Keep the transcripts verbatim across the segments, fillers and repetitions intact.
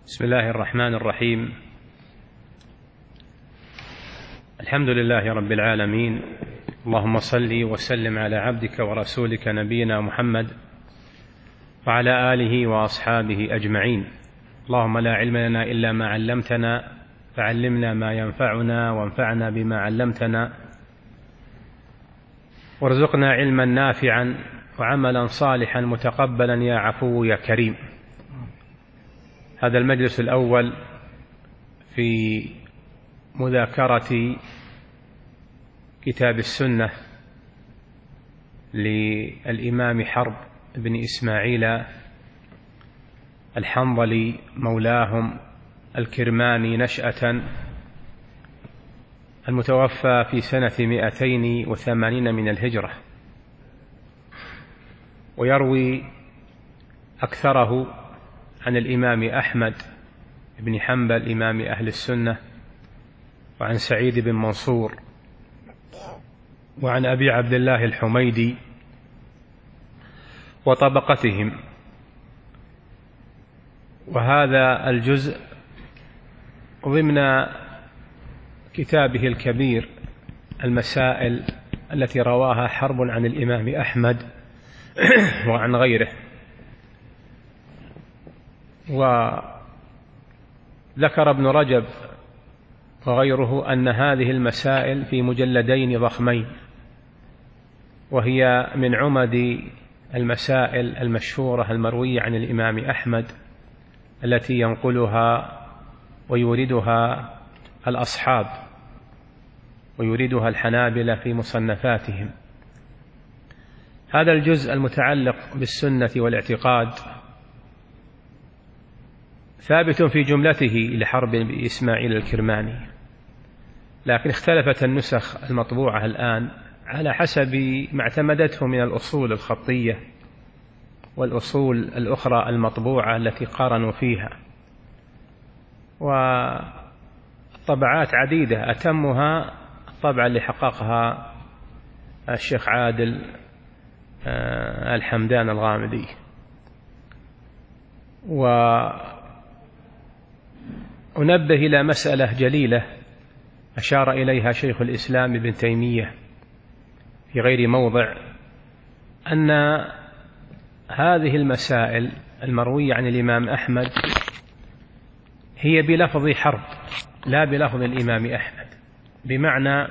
بسم الله الرحمن الرحيم. الحمد لله رب العالمين، اللهم صل وسلم على عبدك ورسولك نبينا محمد وعلى آله وأصحابه أجمعين. اللهم لا علم لنا إلا ما علمتنا، فعلمنا ما ينفعنا وانفعنا بما علمتنا، وارزقنا علما نافعا وعملا صالحا متقبلا يا عفو يا كريم. هذا المجلس الأول في مذاكرة كتاب السنة للإمام حرب بن إسماعيل الحنظلي مولاهم الكرماني نشأة، المتوفى في سنة مئتين وثمانين من الهجرة، ويروي أكثره عن الإمام أحمد بن حنبل إمام أهل السنة، وعن سعيد بن منصور، وعن أبي عبد الله الحميدي وطبقتهم. وهذا الجزء ضمن كتابه الكبير المسائل التي رواها حرب عن الإمام أحمد وعن غيره. وذكر ابن رجب وغيره أن هذه المسائل في مجلدين ضخمين، وهي من عمد المسائل المشهورة المروية عن الإمام أحمد التي ينقلها ويوردها الأصحاب ويوردها الحنابلة في مصنفاتهم. هذا الجزء المتعلق بالسنة والاعتقاد ثابت في جملته لحرب بن إسماعيل الكرماني، لكن اختلفت النسخ المطبوعة الآن على حسب ما اعتمدته من الأصول الخطية والأصول الأخرى المطبوعة التي قارنوا فيها، والطبعات عديدة، أتمها الطبعة اللي حققها الشيخ عادل الحمدان الغامدي. وأنبه إلى مسألة جليلة أشار إليها شيخ الإسلام ابن تيمية في غير موضع، أن هذه المسائل المروية عن الإمام أحمد هي بلفظ حرب لا بلفظ الإمام أحمد، بمعنى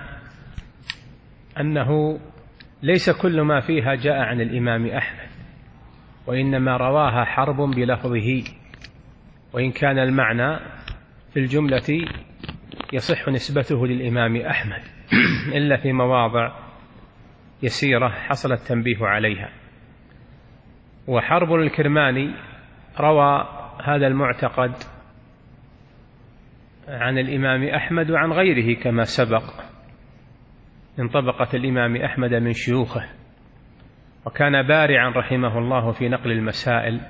أنه ليس كل ما فيها جاء عن الإمام أحمد، وإنما رواها حرب بلفظه، وإن كان المعنى في الجملة يصح نسبته للإمام أحمد إلا في مواضع يسيرة حصل التنبيه عليها. وحرب الكرماني روى هذا المعتقد عن الإمام أحمد وعن غيره كما سبق من طبقة الإمام أحمد من شيوخه، وكان بارعا رحمه الله في نقل المسائل،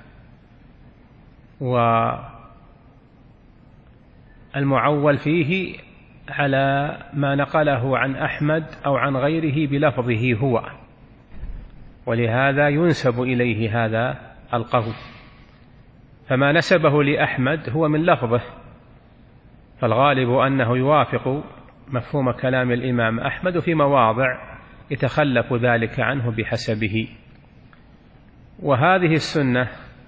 والمعول فيه على ما نقله عن أحمد أو عن غيره بلفظه هو، ولهذا ينسب إليه هذا القول، فما نسبه لأحمد هو من لفظه، فالغالب أنه يوافق مفهوم كلام الإمام أحمد في مواضع يتخلف ذلك عنه بحسبه. وهذه السنة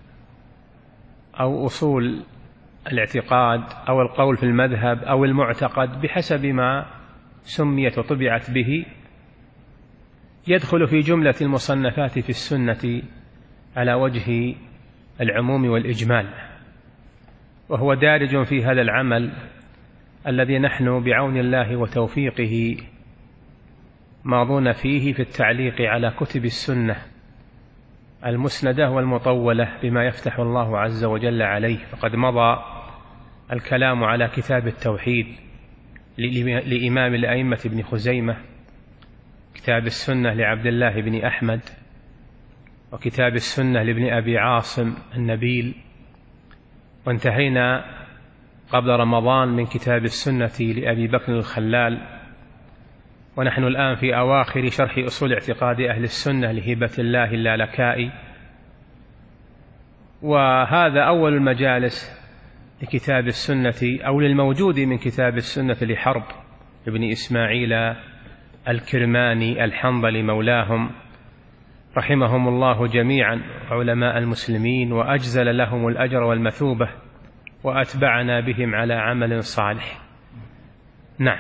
أو أصول الاعتقاد أو القول في المذهب أو المعتقد بحسب ما سميت وطبعت به يدخل في جملة المصنفات في السنة على وجه العموم والإجمال، وهو دارج في هذا العمل الذي نحن بعون الله وتوفيقه ماضون فيه في التعليق على كتب السنة المسندة والمطولة بما يفتح الله عز وجل عليه. فقد مضى الكلام على كتاب التوحيد لإمام الأئمة ابن خزيمة، كتاب السنة لعبد الله بن أحمد، وكتاب السنة لابن أبي عاصم النبيل، وانتهينا قبل رمضان من كتاب السنة لأبي بكر الخلال، ونحن الآن في أواخر شرح أصول اعتقاد أهل السنة لهبة الله اللالكائي. وهذا أول المجالس لكتاب السنة أو للموجود من كتاب السنة لحرب ابن إسماعيل الكرماني الحنظلي مولاهم رحمهم الله جميعا علماء المسلمين، وأجزل لهم الأجر والمثوبة، وأتبعنا بهم على عمل صالح. نعم.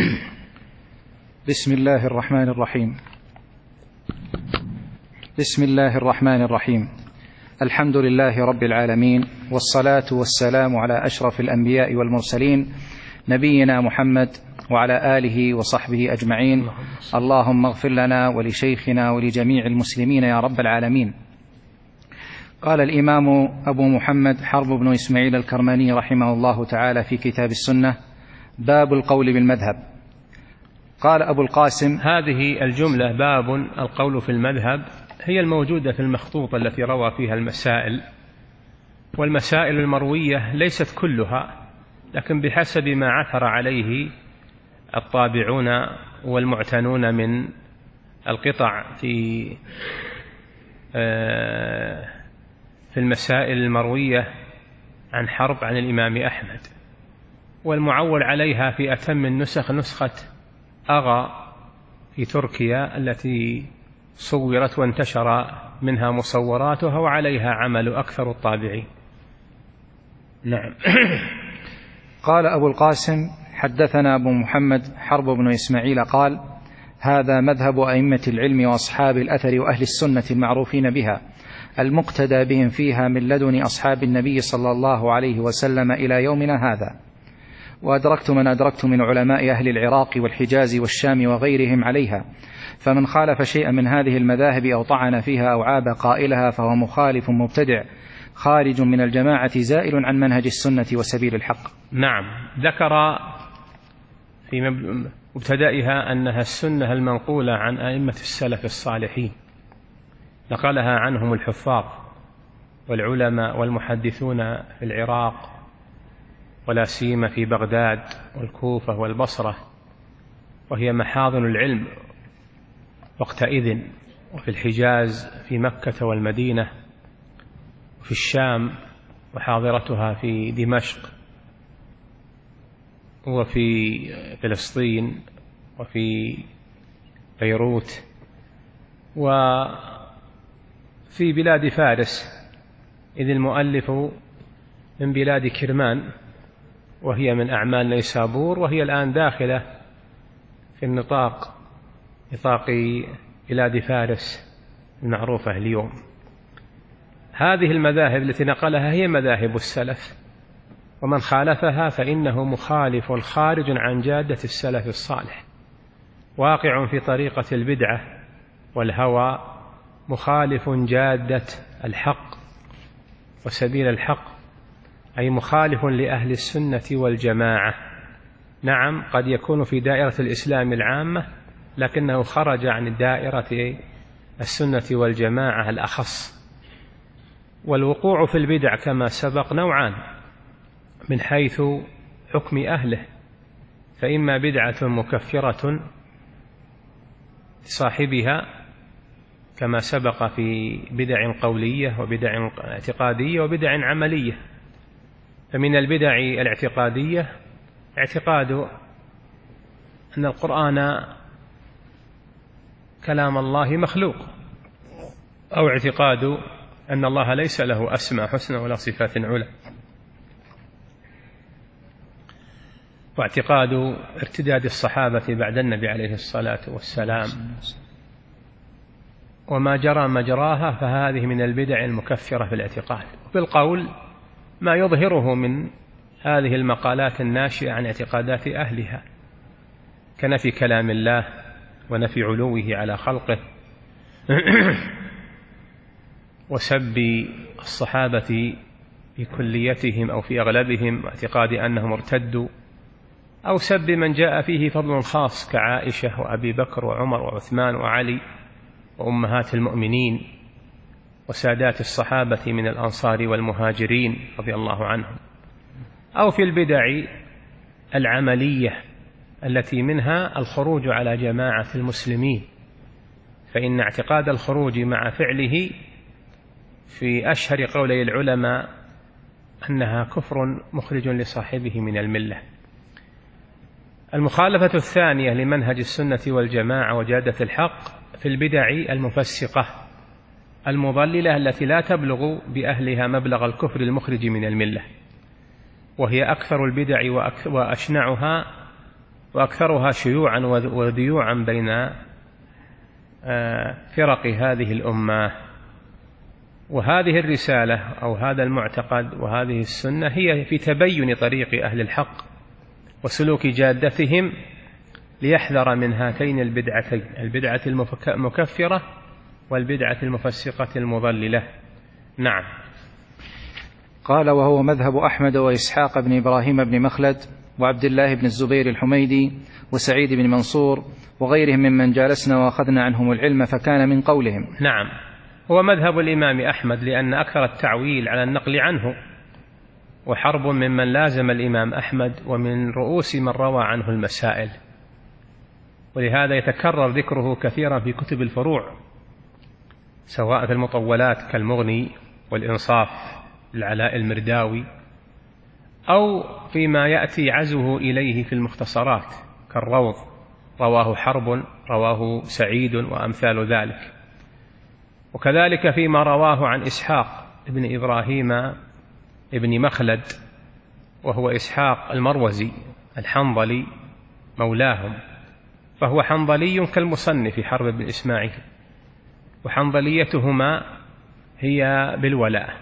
بسم الله الرحمن الرحيم. بسم الله الرحمن الرحيم. الحمد لله رب العالمين، والصلاة والسلام على أشرف الأنبياء والمرسلين نبينا محمد وعلى آله وصحبه أجمعين. اللهم اغفر لنا ولشيخنا ولجميع المسلمين يا رب العالمين. قال الإمام أبو محمد حرب بن إسماعيل الكرماني رحمه الله تعالى في كتاب السنة: باب القول بالمذهب. قال أبو القاسم: هذه الجملة باب القول في المذهب هي الموجودة في المخطوطة التي روى فيها المسائل، والمسائل المروية ليست كلها، لكن بحسب ما عثر عليه الطابعون والمعتنون من القطع في في المسائل المروية عن حرب عن الإمام أحمد. والمعول عليها في أتم النسخ نسخة أغا في تركيا التي صورت وانتشر منها مصوراتها، وعليها عمل أكثر الطابعين. نعم. قال أبو القاسم: حدثنا أبو محمد حرب بن إسماعيل قال: هذا مذهب أئمة العلم وأصحاب الأثر وأهل السنة المعروفين بها، المقتدى بهم فيها من لدن أصحاب النبي صلى الله عليه وسلم إلى يومنا هذا. وأدركت من أدركت من علماء أهل العراق والحجاز والشام وغيرهم عليها، فمن خالف شيئا من هذه المذاهب أو طعن فيها أو عاب قائلها فهو مخالف مبتدع خارج من الجماعة زائل عن منهج السنة وسبيل الحق. نعم. ذكر في مبتدئها أنها السنة المنقولة عن أئمة السلف الصالحين، نقلها عنهم الحفاظ والعلماء والمحدثون في العراق، ولا سيما في بغداد والكوفة والبصرة، وهي محاضن العلم وقتئذ، وفي الحجاز في مكة والمدينة، وفي الشام وحاضرتها في دمشق، وفي فلسطين، وفي بيروت، وفي بلاد فارس، إذ المؤلف من بلاد كرمان، وهي من أعمال نيسابور، وهي الآن داخلة في النطاق نطاق بلاد فارس المعروفة اليوم. هذه المذاهب التي نقلها هي مذاهب السلف، ومن خالفها فإنه مخالف خارج عن جادة السلف الصالح، واقع في طريقة البدعة والهوى، مخالف جادة الحق وسبيل الحق، أي مخالف لأهل السنة والجماعة. نعم، قد يكون في دائرة الإسلام العامة، لكنه خرج عن دائرة السنة والجماعة الأخص. والوقوع في البدع كما سبق نوعان من حيث حكم أهله، فإما بدعة مكفرة صاحبها كما سبق في بدع قولية وبدع اعتقادية وبدع عملية. فمن البدع الاعتقادية اعتقاد أن القرآن كلام الله مخلوق، أو اعتقاد أن الله ليس له أسماء حسنى ولا صفات علا، واعتقاد ارتداد الصحابة بعد النبي عليه الصلاة والسلام وما جرى مجراها، فهذه من البدع المكفرة في الاعتقاد. بالقول ما يظهره من هذه المقالات الناشئة عن اعتقادات أهلها، كنفي كلام الله ونفي علوه على خلقه، وسب الصحابة في كليتهم أو في أغلبهم، واعتقاد أنهم ارتدوا، أو سب من جاء فيه فضل خاص كعائشة وأبي بكر وعمر وعثمان وعلي وأمهات المؤمنين وسادات الصحابة من الأنصار والمهاجرين رضي الله عنهم. أو في البدع العملية التي منها الخروج على جماعة المسلمين، فإن اعتقاد الخروج مع فعله في أشهر قولي العلماء أنها كفر مخرج لصاحبه من الملة. المخالفة الثانية لمنهج السنة والجماعة وجادة الحق في البدع المفسقة المضللة التي لا تبلغ بأهلها مبلغ الكفر المخرج من الملة، وهي أكثر البدع وأشنعها وأكثرها شيوعا وذيوعا بين فرق هذه الأمة. وهذه الرسالة أو هذا المعتقد وهذه السنة هي في تبين طريق أهل الحق وسلوك جادتهم، ليحذر من هاتين البدعتين، البدعة المكفرة والبدعة المفسقة المضللة. نعم. قال: وهو مذهب أحمد وإسحاق بن إبراهيم بن مخلد وعبد الله بن الزبير الحميدي وسعيد بن منصور وغيرهم ممن جالسنا وأخذنا عنهم العلم، فكان من قولهم. نعم، هو مذهب الإمام أحمد، لأن أكثر التعويل على النقل عنه، وحرب ممن لازم الإمام أحمد ومن رؤوس من روى عنه المسائل، ولهذا يتكرر ذكره كثيرا في كتب الفروع، سواء في المطولات كالمغني والإنصاف للعلاء المرداوي، أو فيما يأتي عزوه إليه في المختصرات كالروض، رواه حرب، رواه سعيد، وأمثال ذلك. وكذلك فيما رواه عن إسحاق ابن إبراهيم ابن مخلد، وهو إسحاق المروزي الحنظلي مولاهم، فهو حنظلي كالمصنف حرب بن إسماعيل، وحنظليتهما هي بالولاء.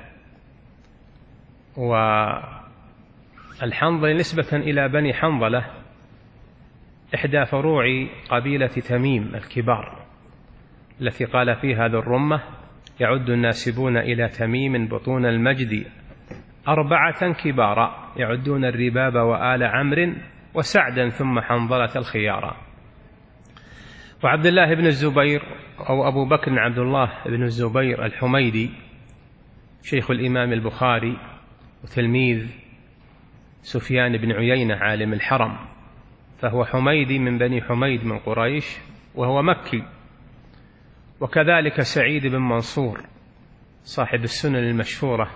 والحنظل نسبة إلى بني حنظلة، إحدى فروع قبيلة تميم الكبار، التي قال فيها ذو الرمة: يعد الناسبون إلى تميم بطون المجد أربعة كبارا، يعدون الرباب وآل عمرو وسعدا ثم حنظلة الخيارا. وعبد الله بن الزبير أو أبو بكر عبد الله بن الزبير الحميدي، شيخ الإمام البخاري وتلميذ سفيان بن عيينة عالم الحرم، فهو حميدي من بني حميد من قريش، وهو مكي. وكذلك سعيد بن منصور صاحب السنن المشهورة،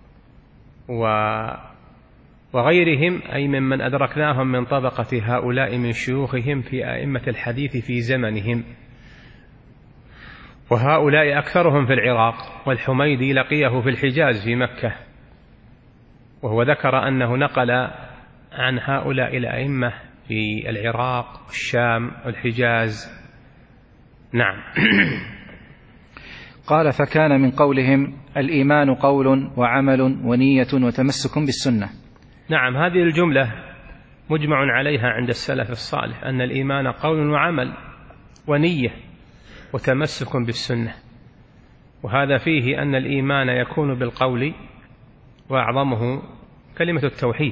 وغيرهم، أي ممن أدركناهم من طبقة هؤلاء من شيوخهم في أئمة الحديث في زمنهم، وهؤلاء أكثرهم في العراق، والحميدي لقيه في الحجاز في مكة، وهو ذكر أنه نقل عن هؤلاء الأئمة في العراق والشام والحجاز. نعم. قال: فكان من قولهم: الإيمان قول وعمل ونية وتمسك بالسنة. نعم، هذه الجملة مجمع عليها عند السلف الصالح، أن الإيمان قول وعمل ونية وتمسك بالسنة. وهذا فيه أن الإيمان يكون بالقول وأعظمه كلمة التوحيد،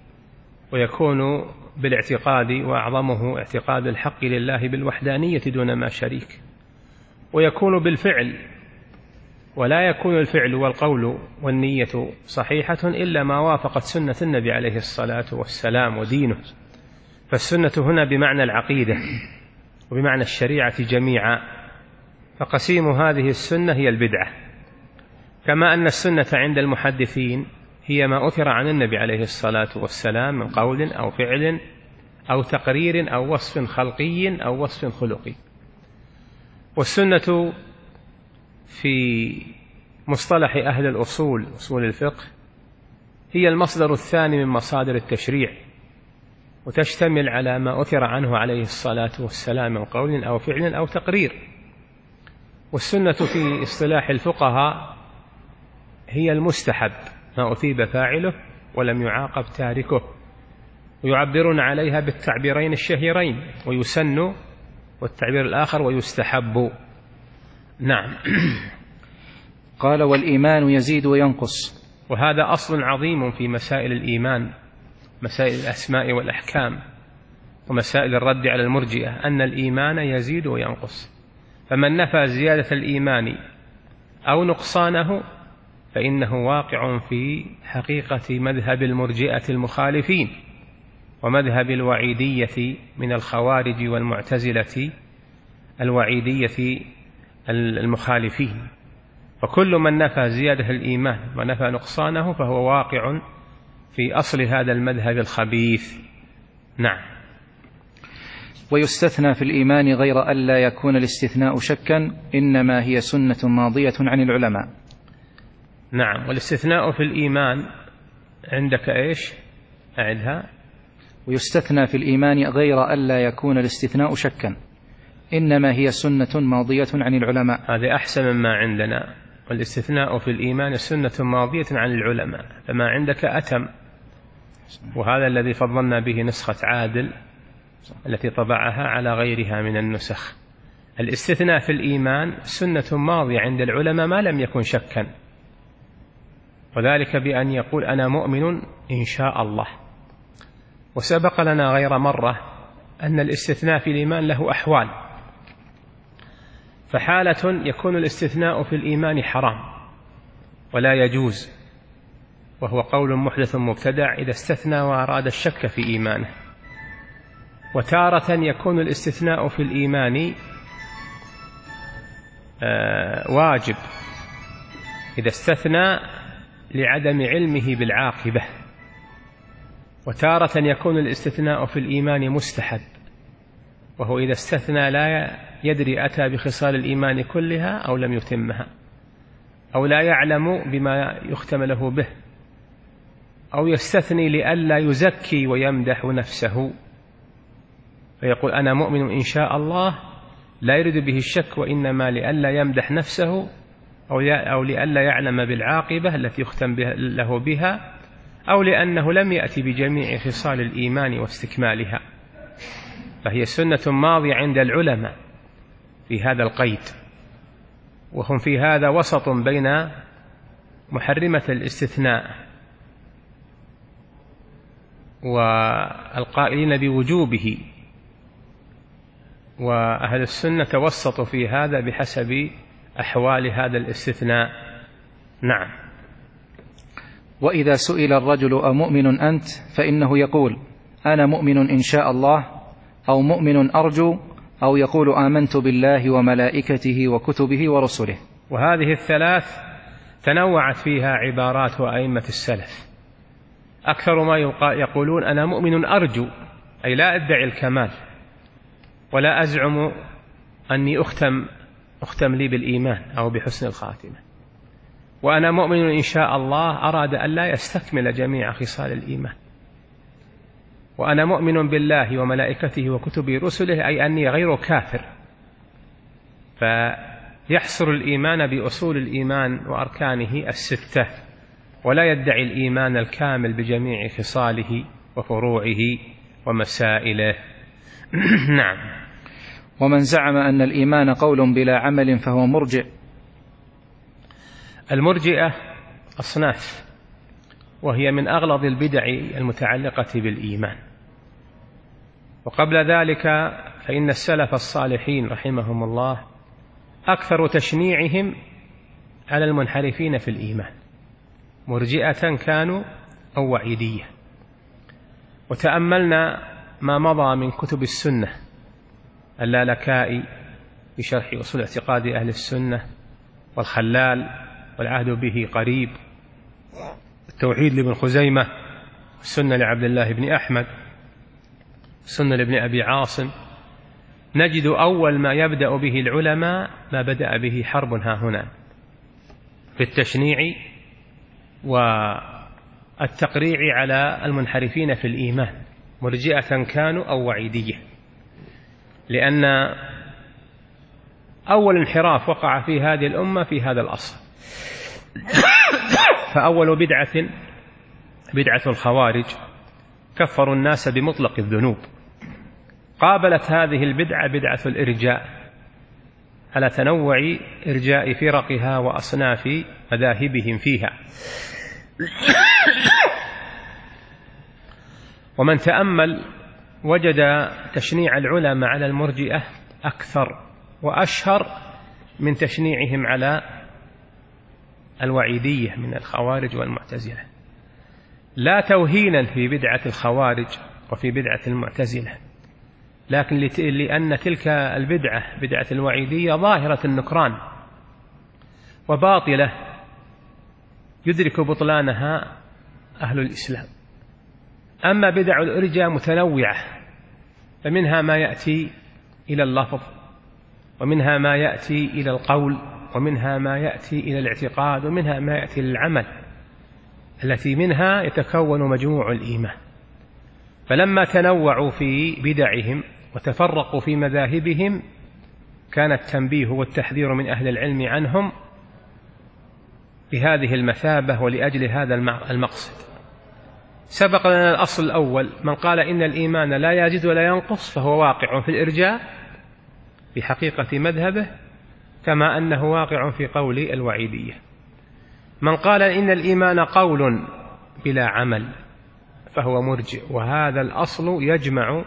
ويكون بالاعتقاد وأعظمه اعتقاد الحق لله بالوحدانية دون ما شريك، ويكون بالفعل، ولا يكون الفعل والقول والنية صحيحة إلا ما وافقت سنة النبي عليه الصلاة والسلام ودينه. فالسنة هنا بمعنى العقيدة وبمعنى الشريعة جميعا، فقسيم هذه السنة هي البدعة، كما أن السنة عند المحدثين هي ما أثر عن النبي عليه الصلاة والسلام من قول أو فعل أو تقرير أو وصف خلقي أو وصف خلقي. والسنة في مصطلح أهل الأصول أصول الفقه هي المصدر الثاني من مصادر التشريع، وتشتمل على ما أثر عنه عليه الصلاة والسلام من قول أو فعل أو تقرير. والسنة في اصطلاح الفقهاء هي المستحب، ما أثيب فاعله ولم يعاقب تاركه، ويعبرون عليها بالتعبيرين الشهيرين: ويسن، والتعبير الآخر ويستحب. نعم. قال: والإيمان يزيد وينقص. وهذا أصل عظيم في مسائل الإيمان، مسائل الأسماء والأحكام ومسائل الرد على المرجئة، أن الإيمان يزيد وينقص. فمن نفى زيادة الإيمان أو نقصانه فإنه واقع في حقيقة مذهب المرجئة المخالفين، ومذهب الوعيدية من الخوارج والمعتزلة الوعيدية المخالفين. وكل من نفى زيادة الإيمان ونفى نقصانه فهو واقع في أصل هذا المذهب الخبيث. نعم. ويستثنى في الإيمان غير ألا يكون الاستثناء شكا، إنما هي سنة ماضية عن العلماء. نعم. والاستثناء في الإيمان عندك إيش؟ أعدها. ويستثنى في الإيمان غير ألا يكون الاستثناء شكا، إنما هي سنة ماضية عن العلماء. هذا أحسن مما عندنا. والاستثناء في الإيمان سنة ماضية عن العلماء، فما عندك أتم، وهذا الذي فضلنا به نسخة عادل التي طبعها على غيرها من النسخ. الاستثناء في الإيمان سنة ماضية عند العلماء ما لم يكن شكا، وذلك بأن يقول أنا مؤمن إن شاء الله. وسبق لنا غير مرة أن الاستثناء في الإيمان له أحوال، فحالة يكون الاستثناء في الإيمان حرام ولا يجوز، وهو قول محدث مبتدع إذا استثنى وأراد الشك في إيمانه. وتارة يكون الاستثناء في الإيمان واجب إذا استثنى لعدم علمه بالعاقبة. وتارة يكون الاستثناء في الإيمان مستحب، وهو إذا استثنى لا يدري أتى بخصال الإيمان كلها أو لم يتمها، أو لا يعلم بما يختم له به، أو يستثني لئلا يزكي ويمدح نفسه، فيقول أنا مؤمن إن شاء الله، لا يريد به الشك، وإنما لئلا يمدح نفسه أو لئلا يعلم بالعاقبة التي يختم له بها، أو لأنه لم يأتي بجميع خصال الإيمان واستكمالها. فهي سنة ماضية عند العلماء في هذا القيد، وهم في هذا وسط بين محرمة الاستثناء والقائلين بوجوبه، وأهل السنة توسطوا في هذا بحسب أحوال هذا الاستثناء. نعم. وإذا سئل الرجل أمؤمن أنت فإنه يقول أنا مؤمن إن شاء الله، أو مؤمن أرجو، أو يقول آمنت بالله وملائكته وكتبه ورسله. وهذه الثلاث تنوعت فيها عبارات أئمة السلف. أكثر ما يقولون أنا مؤمن أرجو، أي لا أدعي الكمال ولا أزعم أني أختم, أختم لي بالإيمان أو بحسن الخاتمة. وأنا مؤمن إن شاء الله أراد أن لا يستكمل جميع خصال الإيمان. وأنا مؤمن بالله وملائكته وكتبه رسله، أي أني غير كافر، فيحصر الإيمان بأصول الإيمان وأركانه الستة، ولا يدعي الإيمان الكامل بجميع خصاله وفروعه ومسائله. نعم. ومن زعم أن الإيمان قول بلا عمل فهو مرجئ. المرجئة أصناف، وهي من أغلظ البدع المتعلقة بالإيمان. وقبل ذلك فإن السلف الصالحين رحمهم الله أكثر تشنيعهم على المنحرفين في الإيمان، مرجئة كانوا أو وعيدية. وتأملنا ما مضى من كتب السنة، اللالكائي بشرح أصول اعتقاد أهل السنة، والخلال والعهد به قريب، التوحيد لابن خزيمة، السنة لعبد الله بن أحمد، السنة لابن أبي عاصم. نجد أول ما يبدأ به العلماء ما بدأ به حرب ها هنا في التشنيع والتقريع على المنحرفين في الإيمان، مرجئة كانوا أو وعيدية، لأن أول انحراف وقع في هذه الأمة في هذا الأصل. فأول بدعة بدعة الخوارج، كفروا الناس بمطلق الذنوب. قابلت هذه البدعة بدعة الإرجاء على تنوع إرجاء فرقها وأصناف مذاهبهم فيها. ومن تأمل وجد تشنيع العلماء على المرجئة أكثر وأشهر من تشنيعهم على الوعيدية من الخوارج والمعتزلة، لا توهينا في بدعة الخوارج وفي بدعة المعتزلة، لكن لأن تلك البدعة بدعة الوعيدية ظاهرة النكران، وباطلة يدرك بطلانها أهل الإسلام. أما بدع الإرجاء متنوعة، فمنها ما يأتي إلى اللفظ، ومنها ما يأتي إلى القول، ومنها ما يأتي إلى الاعتقاد، ومنها ما يأتي للعمل، التي منها يتكون مجموع الإيمان. فلما تنوعوا في بدعهم وتفرقوا في مذاهبهم كان التنبيه والتحذير من أهل العلم عنهم بهذه المثابة ولأجل هذا المقصد. سبق لنا الأصل الأول: من قال إن الإيمان لا يزيد ولا ينقص فهو واقع في الإرجاء بحقيقة مذهبه، كما أنه واقع في قول الوعيدية. من قال إن الإيمان قول بلا عمل فهو مرجئ. وهذا الأصل يجمع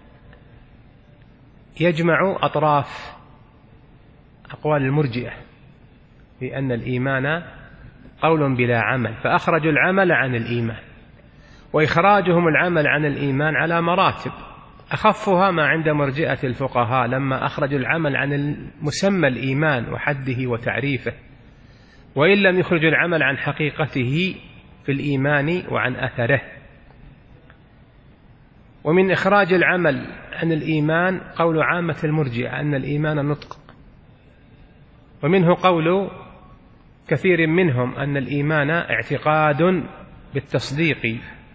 يجمع أطراف أقوال المرجئة، بأن الإيمان قول بلا عمل، فأخرجوا العمل عن الإيمان. وإخراجهم العمل عن الإيمان على مراتب، أخفها ما عند مرجئة الفقهاء لما أخرجوا العمل عن مسمى الإيمان وحده وتعريفه، وإن لم يخرجوا العمل عن حقيقته في الإيمان وعن أثره. ومن إخراج العمل عن الإيمان قول عامة المرجئة أن الإيمان نطق، ومنه قول كثير منهم أن الإيمان اعتقاد بالتصديق،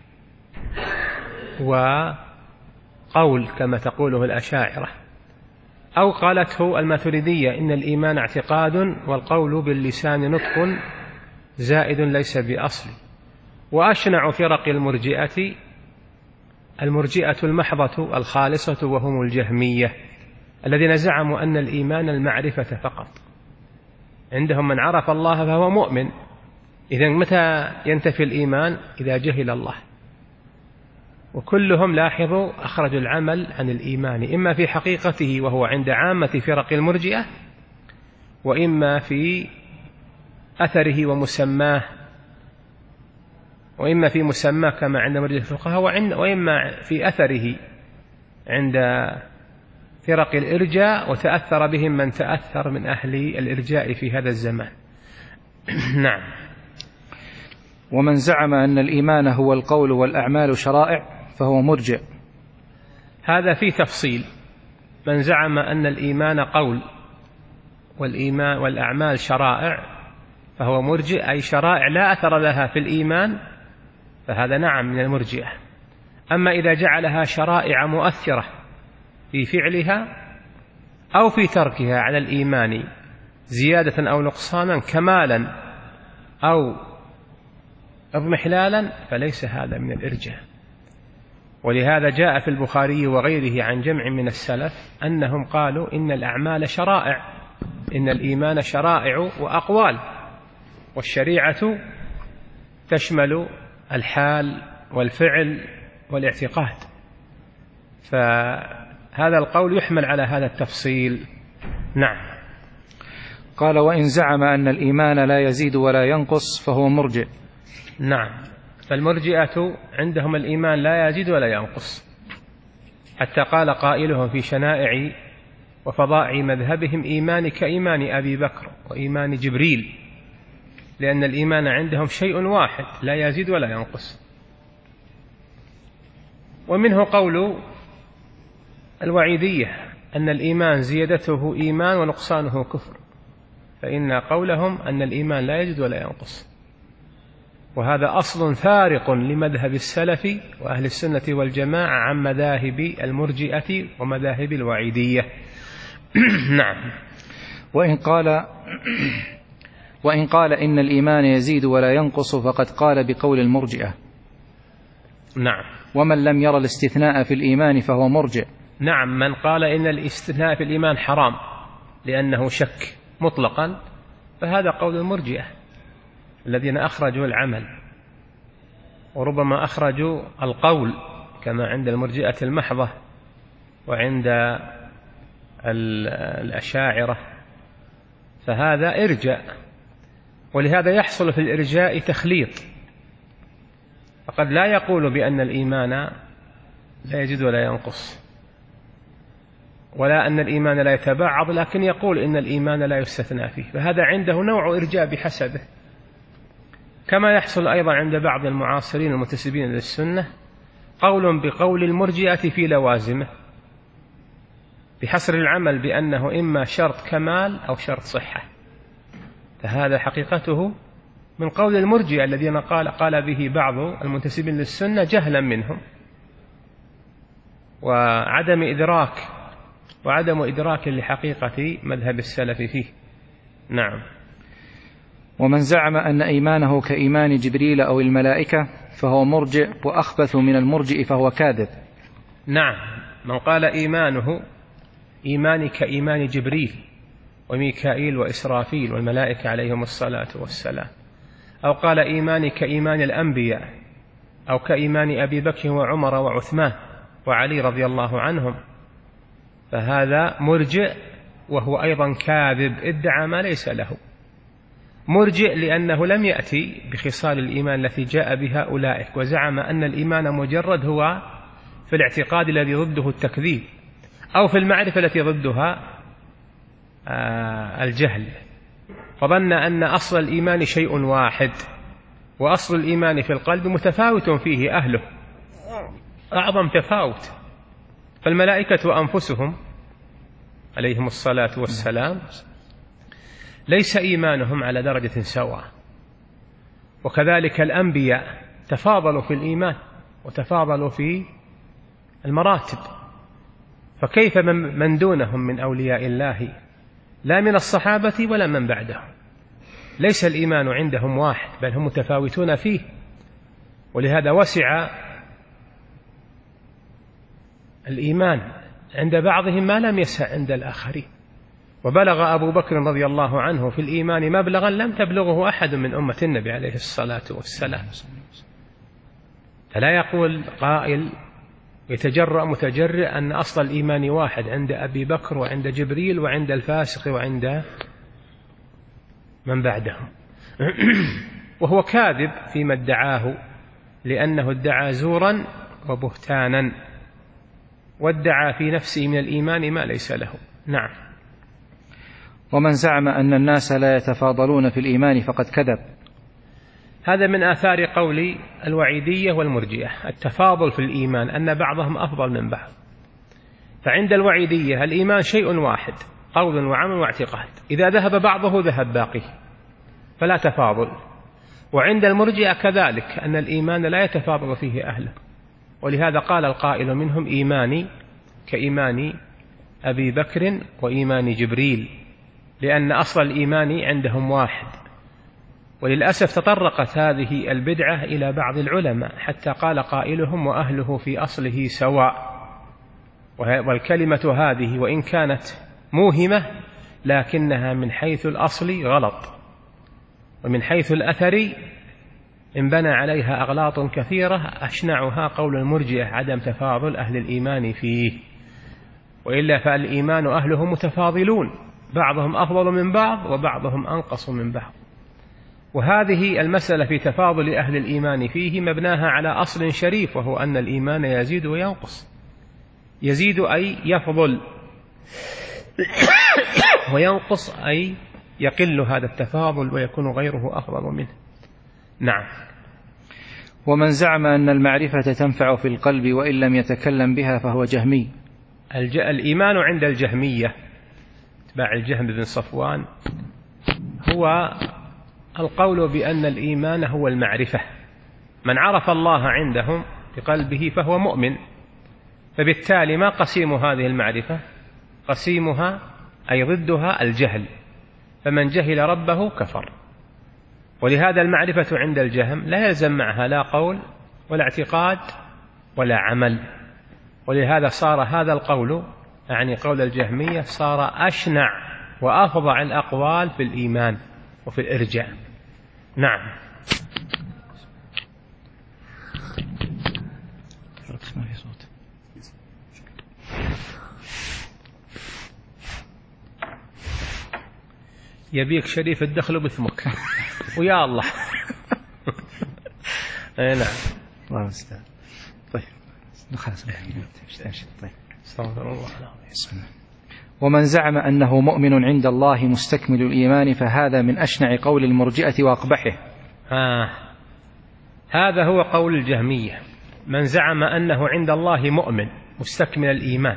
وقول كما تقوله الأشاعرة. أو قالته الماتريدية إن الإيمان اعتقاد والقول باللسان نطق زائد ليس بأصل. وأشنع فرق المرجئة المرجئة المحضة الخالصة، وهم الجهمية الذين زعموا أن الإيمان المعرفة فقط. عندهم من عرف الله فهو مؤمن. إذن متى ينتفي الإيمان؟ إذا جهل الله. وكلهم لاحظوا أخرجوا العمل عن الإيمان، إما في حقيقته وهو عند عامة فرق المرجئة، وإما في أثره ومسماه، وإما في مسماه كما عند مرجئة الفقهاء، وإما في أثره عند فرق الإرجاء، وتأثر بهم من تأثر من أهل الإرجاء في هذا الزمان. نعم. ومن زعم أن الإيمان هو القول والأعمال شرائع فهو مرجئ. هذا في تفصيل. من زعم أن الإيمان قول والإيمان والأعمال شرائع فهو مرجئ، أي شرائع لا أثر لها في الإيمان، فهذا نعم من المرجئة. أما إذا جعلها شرائع مؤثرة في فعلها أو في تركها على الإيمان زيادة أو نقصانا، كمالا أو اضمحلالا، فليس هذا من الإرجاء. ولهذا جاء في البخاري وغيره عن جمع من السلف أنهم قالوا إن الأعمال شرائع، إن الإيمان شرائع وأقوال، والشريعة تشمل الحال والفعل والاعتقاد. فهذا القول يحمل على هذا التفصيل. نعم. قال: وإن زعم أن الإيمان لا يزيد ولا ينقص فهو مرجئ. نعم. فالمرجئة عندهم الإيمان لا يزيد ولا ينقص، حتى قال قائلهم في شنائع وفضائع مذهبهم: إيمان كإيمان أبي بكر وإيمان جبريل، لأن الإيمان عندهم شيء واحد لا يزيد ولا ينقص. ومنه قول الوعيدية أن الإيمان زيادته إيمان ونقصانه كفر، فإن قولهم أن الإيمان لا يزيد ولا ينقص. وهذا أصل فارق لمذهب السلف وأهل السنة والجماعة عن مذاهب المرجئة ومذاهب الوعيدية. نعم. وإن قال وإن قال إن الإيمان يزيد ولا ينقص فقد قال بقول المرجئة. نعم. ومن لم يرى الاستثناء في الإيمان فهو مرجئ. نعم. من قال إن الاستثناء في الإيمان حرام لأنه شك مطلقا، فهذا قول المرجئة الذين أخرجوا العمل، وربما أخرجوا القول كما عند المرجئة المحضة وعند الأشاعرة، فهذا إرجاء. ولهذا يحصل في الإرجاء تخليط، فقد لا يقول بأن الإيمان لا يزيد ولا ينقص، ولا أن الإيمان لا يتبعض، لكن يقول إن الإيمان لا يستثنى فيه، فهذا عنده نوع إرجاء بحسبه. كما يحصل أيضا عند بعض المعاصرين المنتسبين للسنة قول بقول المرجئة في لوازمه، بحصر العمل بأنه إما شرط كمال أو شرط صحة، فهذا حقيقته من قول المرجئة الذين قال, قال به بعض المنتسبين للسنة جهلا منهم وعدم إدراك وعدم إدراك لحقيقة مذهب السلف فيه. نعم. ومن زعم أن إيمانه كإيمان جبريل أو الملائكة فهو مرجئ، وأخبث من المرجئ فهو كاذب. نعم، من قال إيمانه إيماني كإيمان جبريل وميكائيل وإسرافيل والملائكة عليهم الصلاة والسلام، أو قال إيماني كإيمان الأنبياء، أو كإيمان أبي بكر وعمر وعثمان وعلي رضي الله عنهم، فهذا مرجئ، وهو أيضا كاذب، ادعى ما ليس له. مرجئ لأنه لم يأتي بخصال الإيمان التي جاء بها أولئك، وزعم أن الإيمان مجرد هو في الاعتقاد الذي ضده التكذيب، أو في المعرفة التي ضدها الجهل، فظن أن أصل الإيمان شيء واحد، وأصل الإيمان في القلب متفاوت فيه أهله أعظم تفاوت. فالملائكة أنفسهم عليهم الصلاة والسلام ليس إيمانهم على درجة سواء، وكذلك الأنبياء تفاضلوا في الإيمان وتفاضلوا في المراتب، فكيف من دونهم من أولياء الله، لا من الصحابة ولا من بعدهم، ليس الإيمان عندهم واحد، بل هم متفاوتون فيه، ولهذا وسع الإيمان عند بعضهم ما لم يسع عند الآخرين. وبلغ أبو بكر رضي الله عنه في الإيمان مبلغا لم تبلغه أحد من أمة النبي عليه الصلاة والسلام. فلا يقول قائل يتجرأ متجرئ أن أصل الإيمان واحد عند أبي بكر وعند جبريل وعند الفاسق وعند من بعدهم وهو كاذب فيما ادعاه، لأنه ادعى زورا وبهتانا، وادعى في نفسه من الإيمان ما ليس له. نعم. ومن زعم أن الناس لا يتفاضلون في الإيمان فقد كذب. هذا من آثار قول الوعيدية والمرجئة، التفاضل في الإيمان، أن بعضهم أفضل من بعض. فعند الوعيدية الإيمان شيء واحد، قول وعمل واعتقاد، إذا ذهب بعضه ذهب باقيه، فلا تفاضل. وعند المرجئة كذلك، أن الإيمان لا يتفاضل فيه أهله، ولهذا قال القائل منهم إيماني كإيمان أبي بكر وإيمان جبريل، لأن أصل الإيمان عندهم واحد. وللأسف تطرقت هذه البدعة إلى بعض العلماء حتى قال قائلهم وأهله في أصله سواء. والكلمة هذه وإن كانت موهمة لكنها من حيث الأصل غلط، ومن حيث الأثر انبنى عليها أغلاط كثيرة، أشنعها قول المرجئة عدم تفاضل أهل الإيمان فيه، وإلا فالإيمان أهله متفاضلون، بعضهم أفضل من بعض وبعضهم أنقص من بعض. وهذه المسألة في تفاضل أهل الإيمان فيه مبناها على أصل شريف، وهو أن الإيمان يزيد وينقص، يزيد أي يفضل، وينقص أي يقل هذا التفاضل ويكون غيره أفضل منه. نعم. ومن زعم أن المعرفة تنفع في القلب وإن لم يتكلم بها فهو جهمي. الج... الإيمان عند الجهمية اتباع الجهم بن صفوان هو القول بأن الإيمان هو المعرفة، من عرف الله عندهم بقلبه فهو مؤمن، فبالتالي ما قسيم هذه المعرفة؟ قسيمها أي ضدها الجهل، فمن جهل ربه كفر. ولهذا المعرفة عند الجهم لا يلزم معها لا قول ولا اعتقاد ولا عمل، ولهذا صار هذا القول يعني قول الجهمية صار أشنع وأفظع الأقوال في الإيمان وفي الإرجاء. نعم. يبيك شريف الدخل باسمك ويا الله. اي نعم. الله يستعان. طيب خلاص. طيب استغفر الله. بسم الله. ومن زعم أنه مؤمن عند الله مستكمل الإيمان فهذا من أشنع قول المرجئة وأقبحه. آه. هذا هو قول الجهمية، من زعم أنه عند الله مؤمن مستكمل الإيمان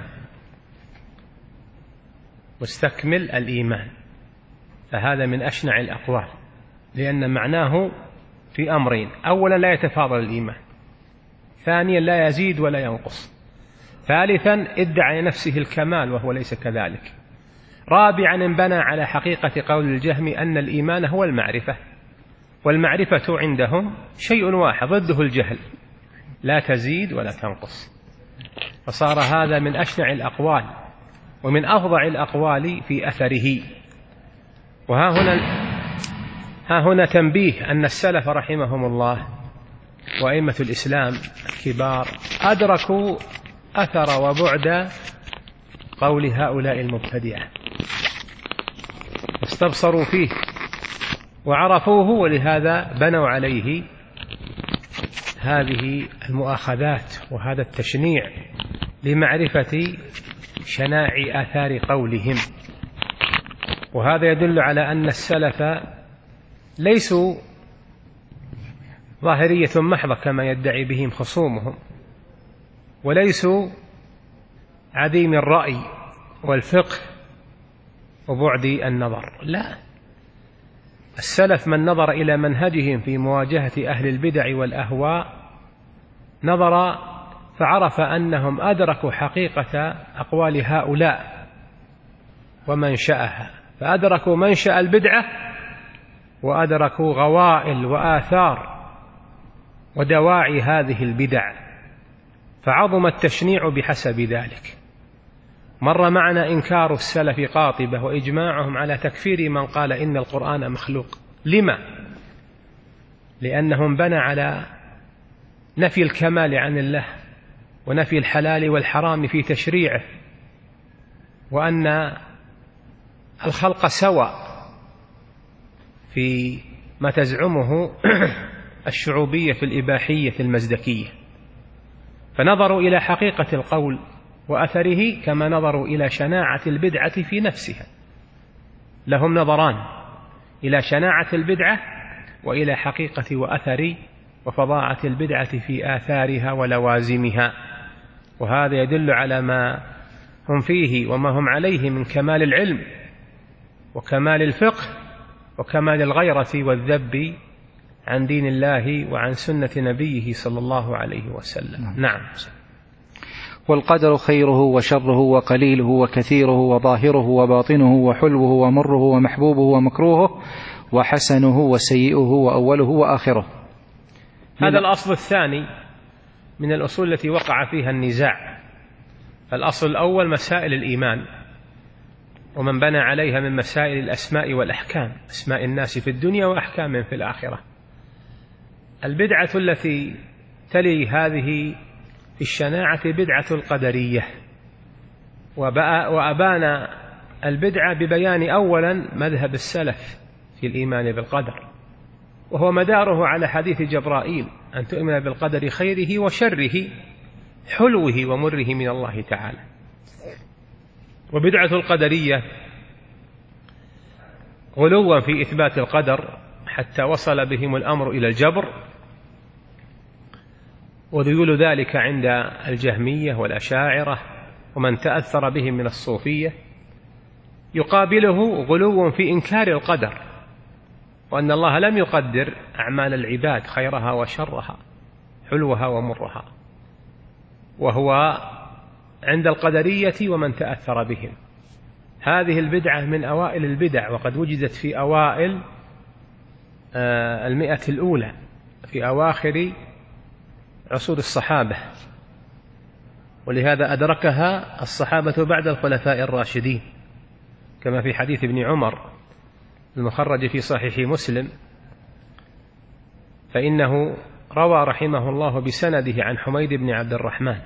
مستكمل الإيمان فهذا من أشنع الأقوال، لأن معناه في أمرين: أولا لا يتفاضل الإيمان، ثانيا لا يزيد ولا ينقص، ثالثا ادعى نفسه الكمال وهو ليس كذلك، رابعا انبنى على حقيقة قول الجهم أن الإيمان هو المعرفة، والمعرفة عندهم شيء واحد ضده الجهل، لا تزيد ولا تنقص. فصار هذا من أشنع الأقوال ومن أفظع الأقوال في أثره. وها هنا ها هنا تنبيه أن السلف رحمهم الله وأئمة الإسلام الكبار أدركوا أثر وبعد قول هؤلاء المبتدعة، استبصروا فيه وعرفوه، ولهذا بنوا عليه هذه المؤاخذات وهذا التشنيع لمعرفة شناع آثار قولهم. وهذا يدل على أن السلف ليسوا ظاهرية محضة كما يدعي بهم خصومهم، وليسوا عديم الرأي والفقه وبعد النظر، لا، السلف من نظر إلى منهجهم في مواجهة أهل البدع والأهواء نظر فعرف أنهم أدركوا حقيقة أقوال هؤلاء ومنشأها، فأدركوا منشأ البدعة وأدركوا غوائل وآثار ودواعي هذه البدع، فعظم التشنيع بحسب ذلك. مر معنا إنكار السلف قاطبة وإجماعهم على تكفير من قال إن القرآن مخلوق. لما؟ لأنهم بنى على نفي الكمال عن الله ونفي الحلال والحرام في تشريعه، وأن الخلق سواء في ما تزعمه الشعوبية في الإباحية المزدكية، فنظروا إلى حقيقة القول وأثره كما نظروا إلى شناعة البدعة في نفسها. لهم نظران: إلى شناعة البدعة وإلى حقيقة وأثر وفظاعة البدعة في آثارها ولوازمها. وهذا يدل على ما هم فيه وما هم عليه من كمال العلم وكمال الفقه وكمال الغيرة والذب عن دين الله وعن سنة نبيه صلى الله عليه وسلم. نعم. والقدر خيره وشره وقليله وكثيره وظاهره وباطنه وحلوه ومره ومحبوبه ومكروهه وحسنه وسيئه وأوله وآخره. هذا الأصل الثاني من الأصول التي وقع فيها النزاع. الأصل الأول مسائل الإيمان ومن بنى عليها من مسائل الأسماء والأحكام، أسماء الناس في الدنيا وأحكام في الآخرة. البدعة التي تلي هذه في الشناعة بدعة القدرية، وأبان البدعة ببيان أولا مذهب السلف في الإيمان بالقدر، وهو مداره على حديث جبرائيل أن تؤمن بالقدر خيره وشره حلوه ومره من الله تعالى. وبدعة القدرية غلوا في إثبات القدر حتى وصل بهم الأمر إلى الجبر، وذيول ذلك عند الجهمية والأشاعرة ومن تأثر بهم من الصوفية. يقابله غلو في إنكار القدر، وأن الله لم يقدر أعمال العباد خيرها وشرها حلوها ومرها، وهو عند القدرية ومن تأثر بهم. هذه البدعة من أوائل البدع، وقد وجدت في أوائل المئة الأولى في أواخر عصور الصحابة، ولهذا أدركها الصحابة بعد الخلفاء الراشدين، كما في حديث ابن عمر المخرج في صحيح مسلم، فإنه روى رحمه الله بسنده عن حميد بن عبد الرحمن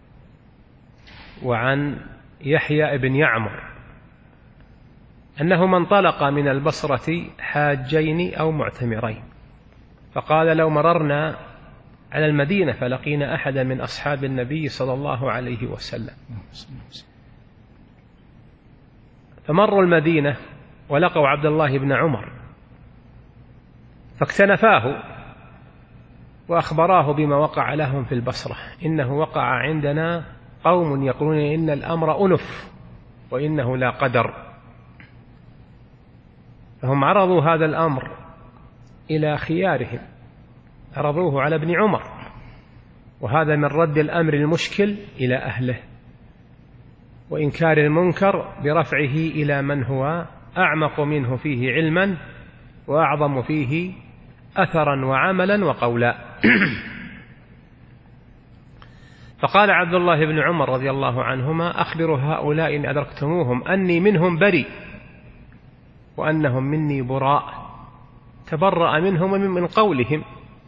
وعن يحيى بن يعمر أنهما انطلقا من البصرة حاجين أو معتمرين، فقال: لو مررنا على المدينة فلقينا أحدا من أصحاب النبي صلى الله عليه وسلم فمروا المدينة ولقوا عبد الله بن عمر فاكتنفاه وأخبراه بما وقع لهم في البصرة: إنه وقع عندنا قوم يقولون إن الأمر أنف وإنه لا قدر. فهم عرضوا هذا الأمر إلى خيارهم، عرضوه على ابن عمر، وهذا من رد الأمر المشكل إلى أهله وإنكار المنكر برفعه إلى من هو أعمق منه فيه علما وأعظم فيه أثرا وعملا وقولا. فقال عبد الله بن عمر رضي الله عنهما: أخبروا هؤلاء إن أدركتموهم أني منهم بريء وأنهم مني براء. تبرأ منهم من قولهم.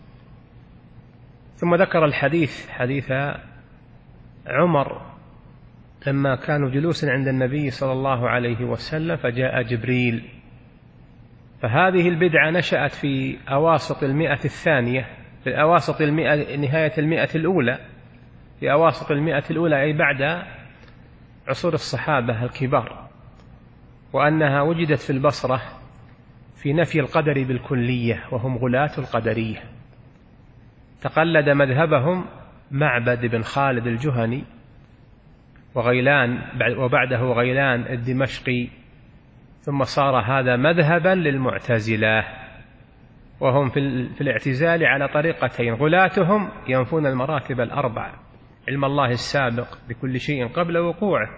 ثم ذكر الحديث، حديث عمر لما كانوا جلوسا عند النبي صلى الله عليه وسلم فجاء جبريل. فهذه البدعة نشأت في أواسط المئة الثانية، في أواسط المئة، نهاية المئة الأولى، في أواسط المئة الأولى أي بعد عصور الصحابة الكبار، وأنها وجدت في البصرة في نفي القدر بالكلية، وهم غلاة القدرية. تقلد مذهبهم معبد بن خالد الجهني وغيلان، وبعده غيلان الدمشقي، ثم صار هذا مذهبا للمعتزلة، وهم في الاعتزال على طريقتين: غلاتهم ينفون المراتب الأربع، علم الله السابق بكل شيء قبل وقوعه،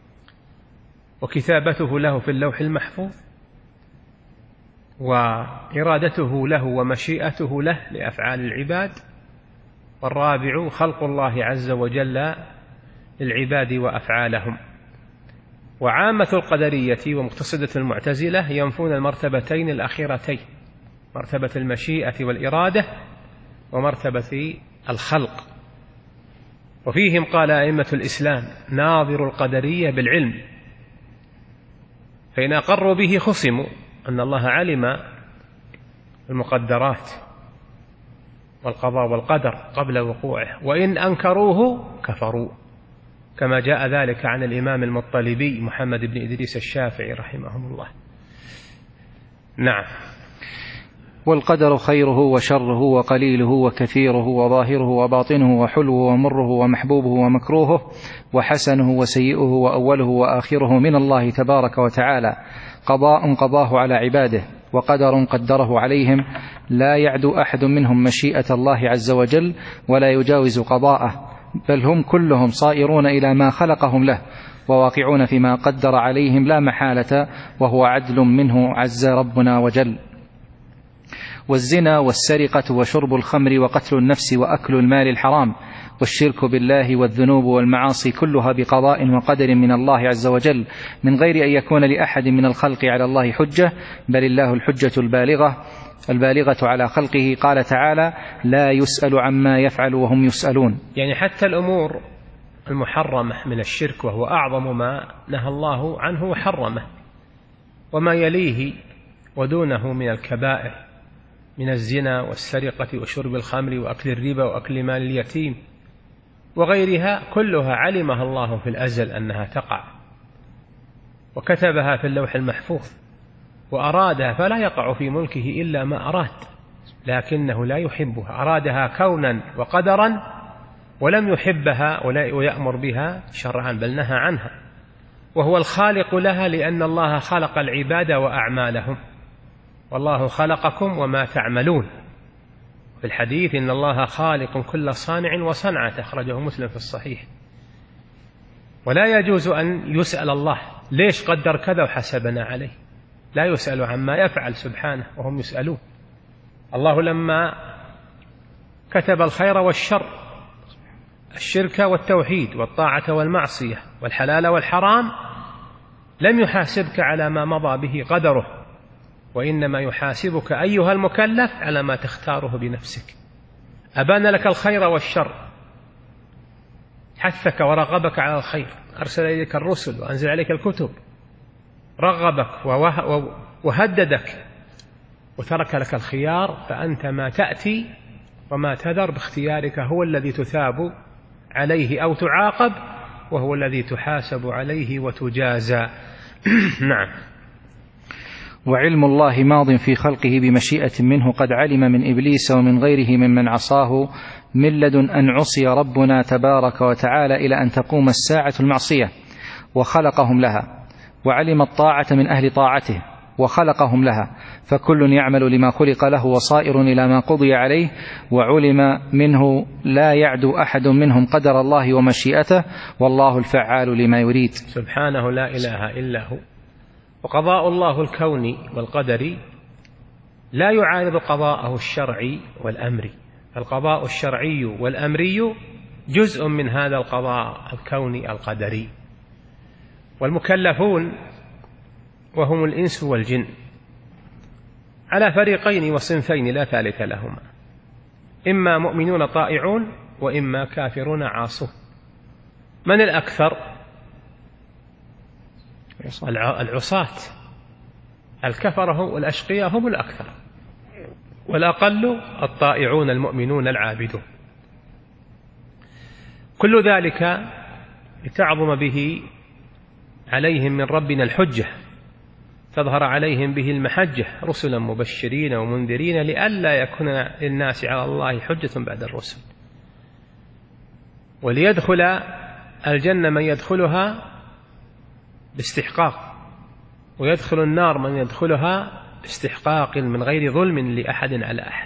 وكتابته له في اللوح المحفوظ، وإرادته له ومشيئته له لأفعال العباد، والرابع خلق الله عز وجل للعباد وأفعالهم. وعامة القدرية ومقتصدة المعتزلة ينفون المرتبتين الأخيرتين، مرتبة المشيئة والإرادة ومرتبة الخلق. وفيهم قال أئمة الإسلام: ناظر القدرية بالعلم، فإن أقروا به خصموا أن الله علم المقدرات والقضاء والقدر قبل وقوعه، وإن أنكروه كفروا، كما جاء ذلك عن الإمام المطلبي محمد بن إدريس الشافعي رحمه الله. نعم. والقدر خيره وشره وقليله وكثيره وظاهره وباطنه وحلوه ومره ومحبوبه ومكروهه وحسنه وسيئه وأوله وآخره من الله تبارك وتعالى، قضاء قضاه على عباده وقدر قدره عليهم، لا يعدو أحد منهم مشيئة الله عز وجل ولا يجاوز قضاءه، بل هم كلهم صائرون إلى ما خلقهم له وواقعون فيما قدر عليهم لا محالة، وهو عدل منه عز ربنا وجل. والزنا والسرقة وشرب الخمر وقتل النفس وأكل المال الحرام والشرك بالله والذنوب والمعاصي كلها بقضاء وقدر من الله عز وجل، من غير أن يكون لأحد من الخلق على الله حجة، بل الله الحجة البالغة البالغة على خلقه. قال تعالى: لا يسأل عما يفعل وهم يسألون. يعني حتى الأمور المحرمة من الشرك، وهو أعظم ما نهى الله عنه وحرمه، وما يليه ودونه من الكبائر من الزنا والسرقة وشرب الخمر وأكل الربا وأكل مال اليتيم وغيرها، كلها علمها الله في الأزل أنها تقع، وكتبها في اللوح المحفوظ، وأرادها، فلا يقع في ملكه إلا ما أراد، لكنه لا يحبها، أرادها كونا وقدرا، ولم يحبها ويأمر بها شرعا، بل نهى عنها، وهو الخالق لها، لأن الله خلق العباد وأعمالهم، والله خلقكم وما تعملون. في الحديث: إن الله خالق كل صانع وصنعة، أخرجه مسلم في الصحيح. ولا يجوز أن يسأل الله ليش قدر كذا وحسبنا عليه، لا يسأل عما يفعل سبحانه وهم يسألون. الله لما كتب الخير والشر، الشرك والتوحيد والطاعة والمعصية والحلال والحرام، لم يحاسبك على ما مضى به قدره، وإنما يحاسبك أيها المكلف على ما تختاره بنفسك. أبان لك الخير والشر، حثك ورغبك على الخير، أرسل إليك الرسل وأنزل عليك الكتب، رغبك وهددك وترك لك الخيار، فأنت ما تأتي وما تذر باختيارك هو الذي تثاب عليه أو تعاقب، وهو الذي تحاسب عليه وتجازى. نعم. وعلم الله ماض في خلقه بمشيئة منه، قد علم من إبليس ومن غيره ممن عصاه من لدن أن عصي ربنا تبارك وتعالى إلى أن تقوم الساعة المعصية وخلقهم لها، وعلم الطاعة من أهل طاعته وخلقهم لها، فكل يعمل لما خلق له وصائر إلى ما قضي عليه، وعلم منه لا يعدو أحد منهم قدر الله ومشيئته، والله الفعال لما يريد. سبحانه لا إله إلا هو. وقضاء الله الكوني والقدري لا يعارض قضاءه الشرعي والأمري، القضاء الشرعي والأمري جزء من هذا القضاء الكوني القدري. والمكلفون وهم الإنس والجن على فريقين وصنفين لا ثالث لهما، إما مؤمنون طائعون وإما كافرون عاصون. من الأكثر؟ العصاة، الكفرة والأشقياء هم الأكثر، والأقل الطائعون المؤمنون العابدون. كل ذلك لتعظم به عليهم من ربنا الحجة، تظهر عليهم به المحجة، رسلا مبشرين ومنذرين لئلا يكون للناس على الله حجة بعد الرسل، وليدخل الجنة من يدخلها باستحقاق، ويدخل النار من يدخلها باستحقاق من غير ظلم لأحد على أحد.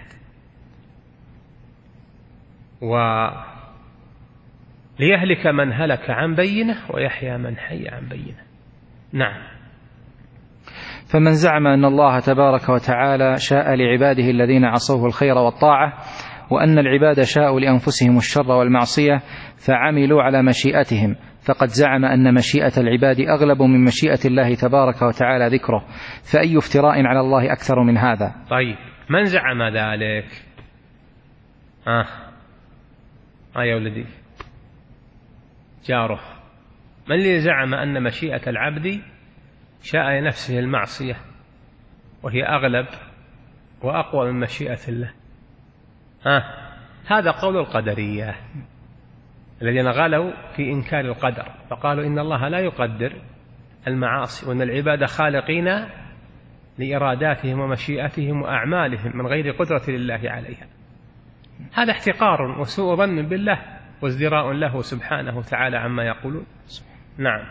وليهلك من هلك عن بينه ويحيى من حي عن بينه. نعم. فمن زعم أن الله تبارك وتعالى شاء لعباده الذين عصوه الخير والطاعة، وأن العباد شاءوا لأنفسهم الشر والمعصية فعملوا على مشيئتهم، فقد زعم أن مشيئة العباد أغلب من مشيئة الله تبارك وتعالى ذكره، فأي افتراء على الله أكثر من هذا؟ طيب، من زعم ذلك؟ آه آه يا ولدي، جاره. من اللي زعم أن مشيئة العبد شاء لنفسه المعصية وهي أغلب وأقوى من مشيئة الله؟ آه هذا قول القدرية الذين غلوا في إنكار القدر، فقالوا إن الله لا يقدر المعاصي، وأن العباد خالقين لإراداتهم ومشيئتهم وأعمالهم من غير قدرة لله عليها. هذا احتقار وسوء ظن بالله وازدراء له سبحانه وتعالى عما يقولون. نعم.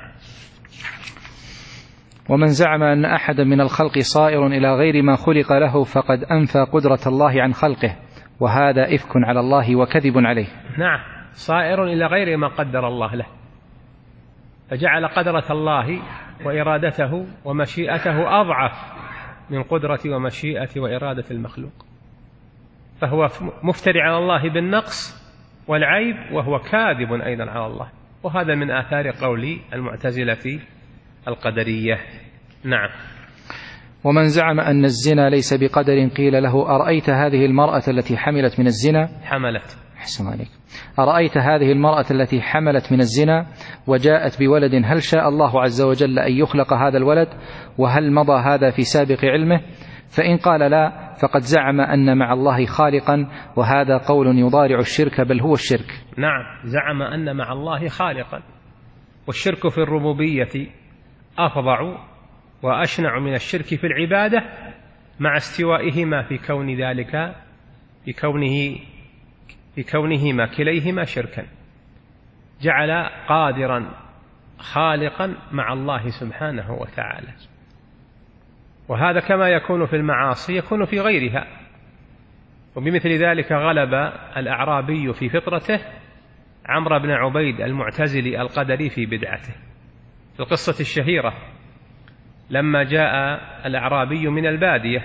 ومن زعم أن أحدا من الخلق صائر إلى غير ما خلق له فقد أنفى قدرة الله عن خلقه، وهذا إفك على الله وكذب عليه. نعم، صائر إلى غير ما قدر الله له، فجعل قدرة الله وإرادته ومشيئته أضعف من قدرة ومشيئة وإرادة المخلوق، فهو مفتري على الله بالنقص والعيب، وهو كاذب أيضا على الله، وهذا من آثار قول المعتزلة القدرية. نعم. ومن زعم أن الزنا ليس بقدر قيل له أرأيت هذه المرأة التي حملت من الزنا حملت أحسن عليك أرأيت هذه المرأة التي حملت من الزنا وجاءت بولد، هل شاء الله عز وجل أن يخلق هذا الولد؟ وهل مضى هذا في سابق علمه؟ فإن قال لا فقد زعم أن مع الله خالقا، وهذا قول يضارع الشرك بل هو الشرك. نعم، زعم أن مع الله خالقا، والشرك في الربوبية أفظع وأشنع من الشرك في العبادة، مع استوائهما في كون ذلك في كونه في كونهما كليهما شركا. جعل قادرا خالقا مع الله سبحانه وتعالى، وهذا كما يكون في المعاصي يكون في غيرها. وبمثل ذلك غلب الأعرابي في فطرته عمرو بن عبيد المعتزلي القدري في بدعته. في القصة الشهيرة لما جاء الأعرابي من البادية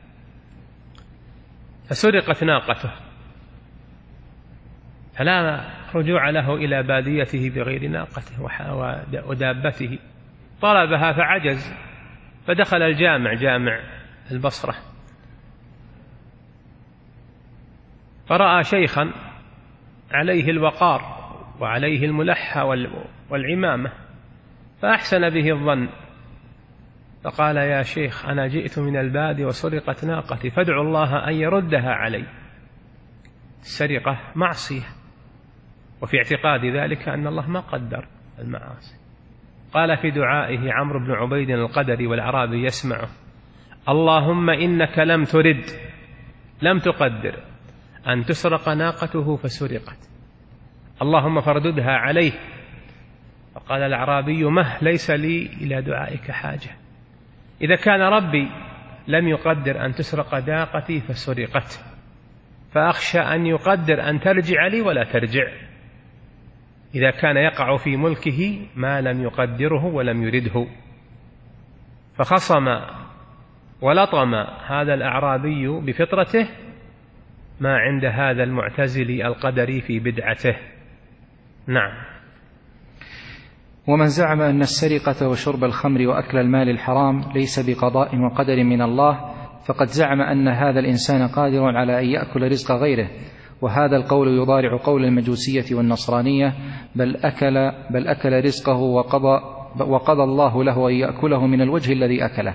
فسرقت ناقته، فلا رجوع له إلى باديته بغير ناقته ودابته، طلبها فعجز، فدخل الجامع جامع البصرة فرأى شيخا عليه الوقار وعليه الملحى والعمامة، فأحسن به الظن، فقال يا شيخ أنا جئت من البادية وسرقت ناقتي، فادعوا الله أن يردها علي. السرقة معصية، وفي اعتقاد ذلك أن الله ما قدر المعاصي، قال في دعائه عمرو بن عبيد القدري والأعرابي يسمعه: اللهم إنك لم ترد، لم تقدر أن تسرق ناقته فسرقت، اللهم فارددها عليه. فقال الأعرابي: مه، ليس لي إلى دعائك حاجة، إذا كان ربي لم يقدر أن تسرق ناقتي فسرقت، فأخشى أن يقدر أن ترجع لي ولا ترجع، إذا كان يقع في ملكه ما لم يقدره ولم يرده. فخصم ولطم هذا الأعرابي بفطرته ما عند هذا المعتزلي القدري في بدعته. نعم. ومن زعم أن السرقة وشرب الخمر وأكل المال الحرام ليس بقضاء وقدر من الله، فقد زعم أن هذا الإنسان قادر على أن يأكل رزق غيره، وهذا القول يضارع قول المجوسية والنصرانية، بل أكل, بل أكل رزقه وقضى, وقضى الله له أن يأكله من الوجه الذي أكله.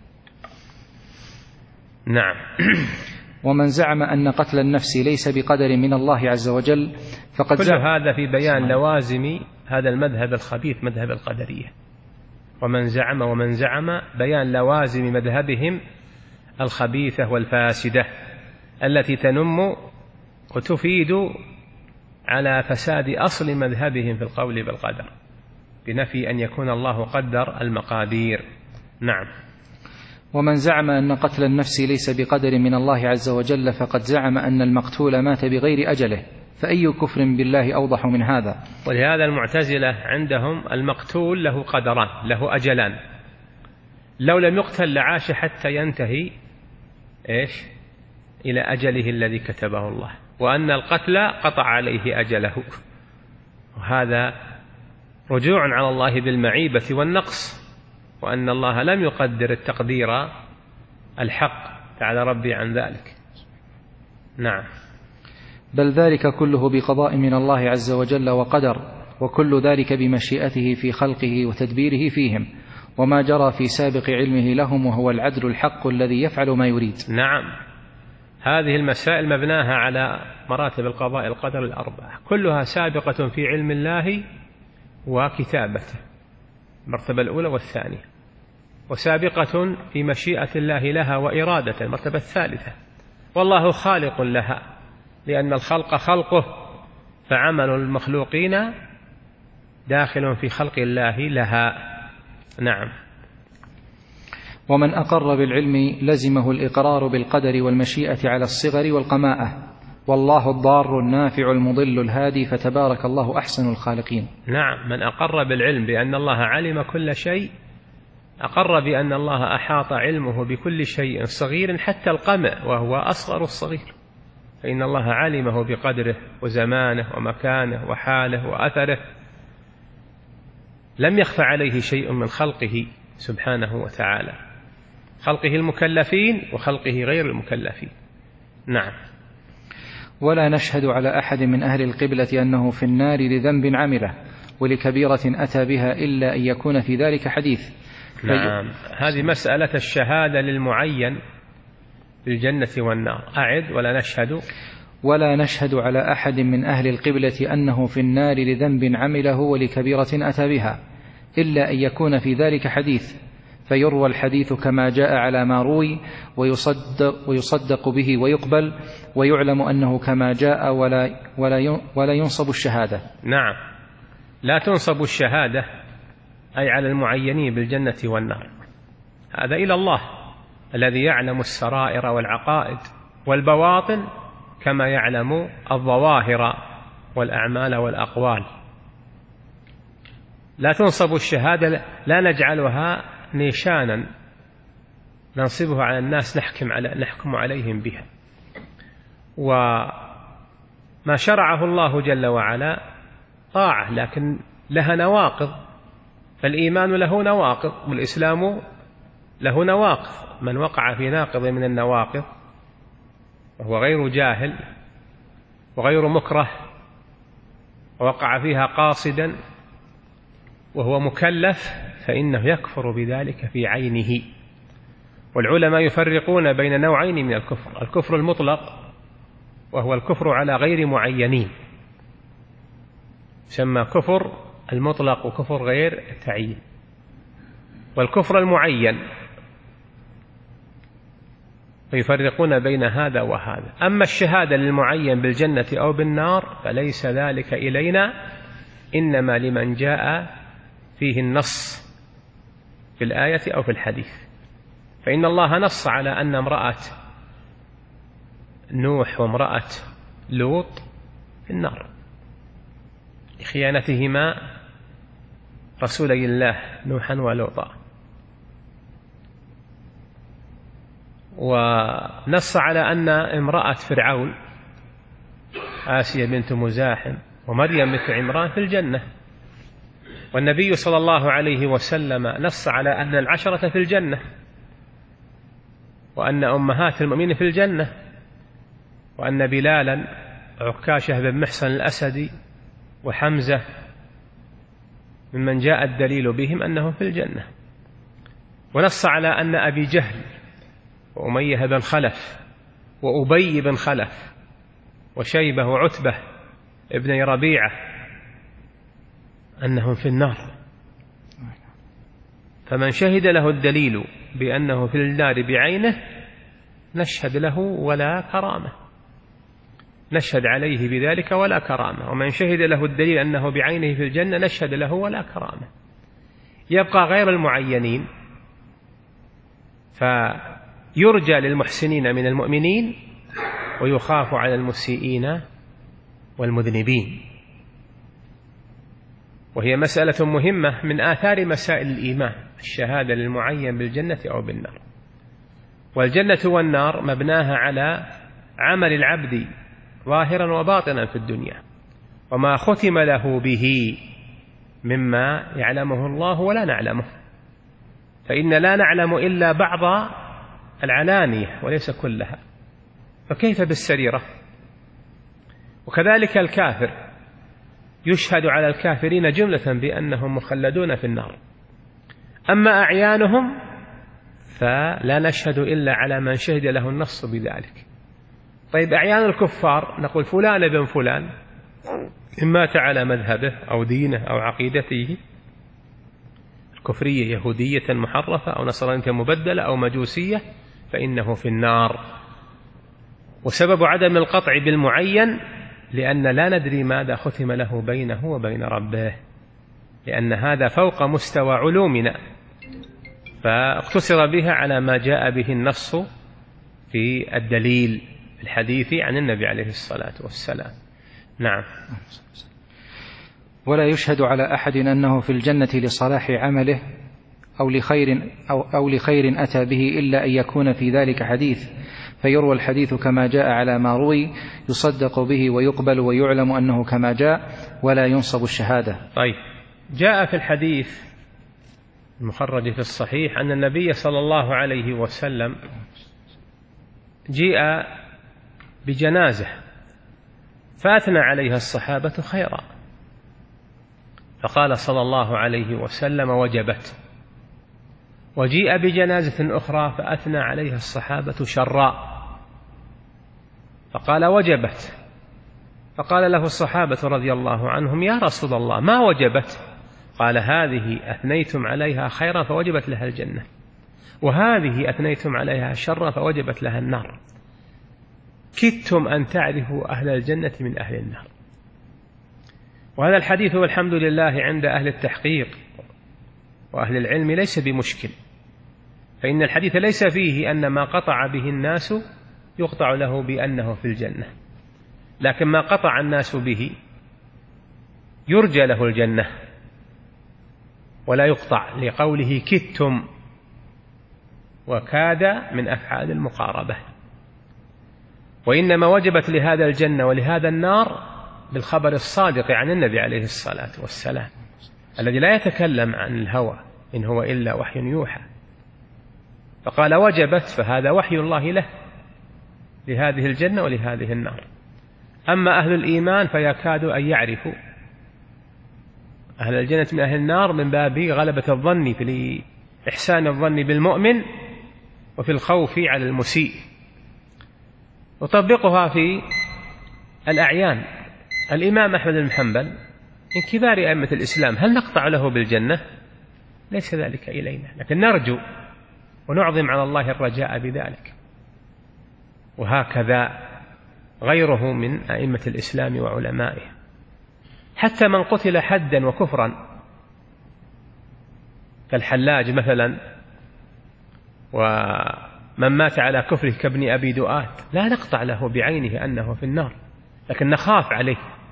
نعم. ومن زعم أن قتل النفس ليس بقدر من الله عز وجل فقد كل زعم هذا في بيان لوازم هذا المذهب الخبيث، مذهب القدرية. ومن زعم ومن زعم بيان لوازم مذهبهم الخبيثة والفاسدة التي تنم وتفيد على فساد أصل مذهبهم في القول بالقدر، بنفي أن يكون الله قدر المقادير. نعم. ومن زعم أن قتل النفس ليس بقدر من الله عز وجل فقد زعم أن المقتول مات بغير أجله، فأي كفر بالله أوضح من هذا؟ ولهذا المعتزلة عندهم المقتول له قدران، له أجلان، لو لم يقتل لعاش حتى ينتهي إيش إلى أجله الذي كتبه الله، وأن القتل قطع عليه أجله، وهذا رجوع على الله بالمعيبة والنقص، وأن الله لم يقدر التقدير الحق، تعالى ربي عن ذلك. نعم. بل ذلك كله بقضاء من الله عز وجل وقدر، وكل ذلك بمشيئته في خلقه وتدبيره فيهم، وما جرى في سابق علمه لهم، وهو العدل الحق الذي يفعل ما يريد. نعم. هذه المسائل مبناها على مراتب القضاء القدر الأربعة، كلها سابقة في علم الله وكتابته، المرتبة الأولى والثانية، وسابقة في مشيئة الله لها وإرادة، المرتبة الثالثة، والله خالق لها، لأن الخلق خلقه، فعمل المخلوقين داخل في خلق الله لها. نعم. ومن أقر بالعلم لزمه الإقرار بالقدر والمشيئة على الصغر والقماءة، والله الضار النافع المضل الهادي، فتبارك الله أحسن الخالقين. نعم. من أقر بالعلم بأن الله علم كل شيء، أقر بأن الله أحاط علمه بكل شيء صغير حتى القمع، وهو أصغر الصغير، فإن الله علمه بقدره وزمانه ومكانه وحاله وأثره، لم يخف عليه شيء من خلقه سبحانه وتعالى، خلقه المكلفين وخلقه غير المكلفين. نعم. ولا نشهد على أحد من أهل القبلة أنه في النار لذنب عمله ولكبيرة أتى بها إلا أن يكون في ذلك حديث. نعم. هذه مسألة الشهادة للمعين بالجنة والنار. أعد. ولا نشهد ولا نشهد على أحد من أهل القبلة أنه في النار لذنب عمله ولكبيرة أتى بها إلا أن يكون في ذلك حديث، فيروى الحديث كما جاء على ما روي، ويصدق, ويصدق به ويقبل، ويعلم أنه كما جاء، ولا, ولا, ولا ينصب الشهادة. نعم. لا تنصب الشهادة أي على المعينين بالجنة والنار، هذا إلى الله الذي يعلم السرائر والعقائد والبواطن كما يعلم الظواهر والأعمال والأقوال. لا تنصب الشهادة، لا نجعلها نيشانا ننصبها على الناس نحكم, على نحكم عليهم بها. وما شرعه الله جل وعلا طاعة، لكن لها نواقض، فالإيمان له نواقض والإسلام له نواقض. من وقع في ناقض من النواقض وهو غير جاهل وغير مكره، ووقع فيها قاصدا وهو مكلف، فإنه يكفر بذلك في عينه. والعلماء يفرقون بين نوعين من الكفر: الكفر المطلق وهو الكفر على غير معينين، يسمى كفر المطلق وكفر غير تعيين. والكفر المعين ويفرقون بين هذا وهذا. أما الشهادة للمعين بالجنة أو بالنار فليس ذلك إلينا، إنما لمن جاء فيه النص في الآية أو في الحديث. فإن الله نص على أن امرأة نوح وامرأة لوط في النار لخيانتهما رسولي الله نوحا ولوطا، ونص على أن امرأة فرعون آسيا بنت مزاحم ومريم بنت عمران في الجنة. والنبي صلى الله عليه وسلم نص على أن العشرة في الجنة، وأن أمهات المؤمنين في الجنة، وأن بلالا عكاشة بن محصن الأسدي وحمزة ممن جاء الدليل بهم أنهم في الجنة. ونص على أن أبي جهل وأمية بن خلف وأبي بن خلف وشيبة وعتبة ابن ربيعة أنهم في النار. فمن شهد له الدليل بأنه في النار بعينه نشهد له ولا كرامة، نشهد عليه بذلك ولا كرامة. ومن شهد له الدليل أنه بعينه في الجنة نشهد له ولا كرامة. يبقى غير المعينين فيرجى للمحسنين من المؤمنين ويخاف على المسيئين والمذنبين. وهي مسألة مهمة من آثار مسائل الإيمان، الشهادة للمعين بالجنة أو بالنار. والجنة والنار مبناها على عمل العبد ظاهرا وباطنا في الدنيا، وما ختم له به مما يعلمه الله ولا نعلمه، فإن لا نعلم إلا بعض العلانية وليس كلها، فكيف بالسريرة؟ وكذلك الكافر يشهد على الكافرين جملة بأنهم مخلدون في النار. أما أعيانهم فلا نشهد إلا على من شهد له النص بذلك. طيب أعيان الكفار نقول فلان بن فلان إن مات على مذهبه أو دينه أو عقيدته الكفرية يهودية محرفة أو نصرانية مبدلة أو مجوسية فإنه في النار. وسبب عدم القطع بالمعين لأن لا ندري ماذا ختم له بينه وبين ربه، لأن هذا فوق مستوى علومنا، فاقتصر بها على ما جاء به النص في الدليل الحديث عن النبي عليه الصلاة والسلام. نعم. ولا يشهد على أحد أنه في الجنة لصلاح عمله أو لخير, أو, أو لخير أتى به إلا أن يكون في ذلك حديث، فيروى الحديث كما جاء على ما روي يصدق به ويقبل ويعلم أنه كما جاء ولا ينصب الشهادة. طيب، جاء في الحديث المخرج في الصحيح أن النبي صلى الله عليه وسلم جيء بجنازة فأثنى عليها الصحابة خيرا، فقال صلى الله عليه وسلم وجبت. وجيء بجنازة أخرى فأثنى عليها الصحابة شرا، فقال وجبت. فقال له الصحابة رضي الله عنهم يا رسول الله ما وجبت؟ قال هذه أثنيتم عليها خيرا فوجبت لها الجنة، وهذه أثنيتم عليها شرا فوجبت لها النار، كدتم أن تعرفوا أهل الجنة من أهل النار. وهذا الحديث والحمد لله عند أهل التحقيق وأهل العلم ليس بمشكل، فإن الحديث ليس فيه أن ما قطع به الناس يقطع له بأنه في الجنة، لكن ما قطع الناس به يرجى له الجنة ولا يقطع، لقوله كدتم، وكاد من أفعال المقاربة. وإنما وجبت لهذا الجنة ولهذا النار بالخبر الصادق عن النبي عليه الصلاة والسلام الذي لا يتكلم عن الهوى إن هو إلا وحي يوحى. فقال وجبت، فهذا وحي الله له لهذه الجنة ولهذه النار. أما أهل الإيمان فيكاد أن يعرفوا أهل الجنة من أهل النار من باب غلبة الظن في إحسان الظن بالمؤمن وفي الخوف على المسيء. وطبقها في الأعيان. الإمام أحمد بن حنبل من كبار أئمة الإسلام، هل نقطع له بالجنة؟ ليس ذلك إلينا، لكن نرجو ونعظم على الله الرجاء بذلك. وهكذا غيره من أئمة الإسلام وعلمائه، حتى من قتل حدا وكفرا كالحلاج مثلا، ومن مات على كفره كابن أبي دؤات، لا نقطع له بعينه أنه في النار، لكن نخاف عليه،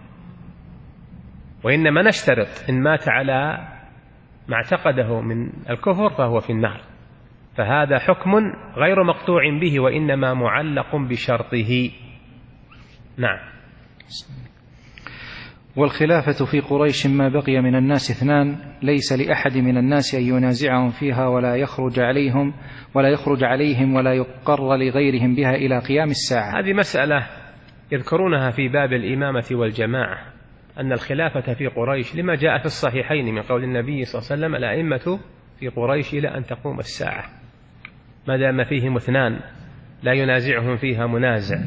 وإنما نشترط إن مات على ما اعتقده من الكفر فهو في النار، فهذا حكم غير مقطوع به، وإنما معلق بشرطه. نعم. والخلافة في قريش ما بقي من الناس اثنان، ليس لأحد من الناس أن ينازعهم فيها ولا يخرج عليهم ولا يخرج عليهم ولا يقر لغيرهم بها إلى قيام الساعة. هذه مسألة يذكرونها في باب الإمامة والجماعة، أن الخلافة في قريش لما جاء في الصحيحين من قول النبي صلى الله عليه وسلم: الأئمة في قريش إلى أن تقوم الساعة، ما دام فيهم اثنان لا ينازعهم فيها منازع.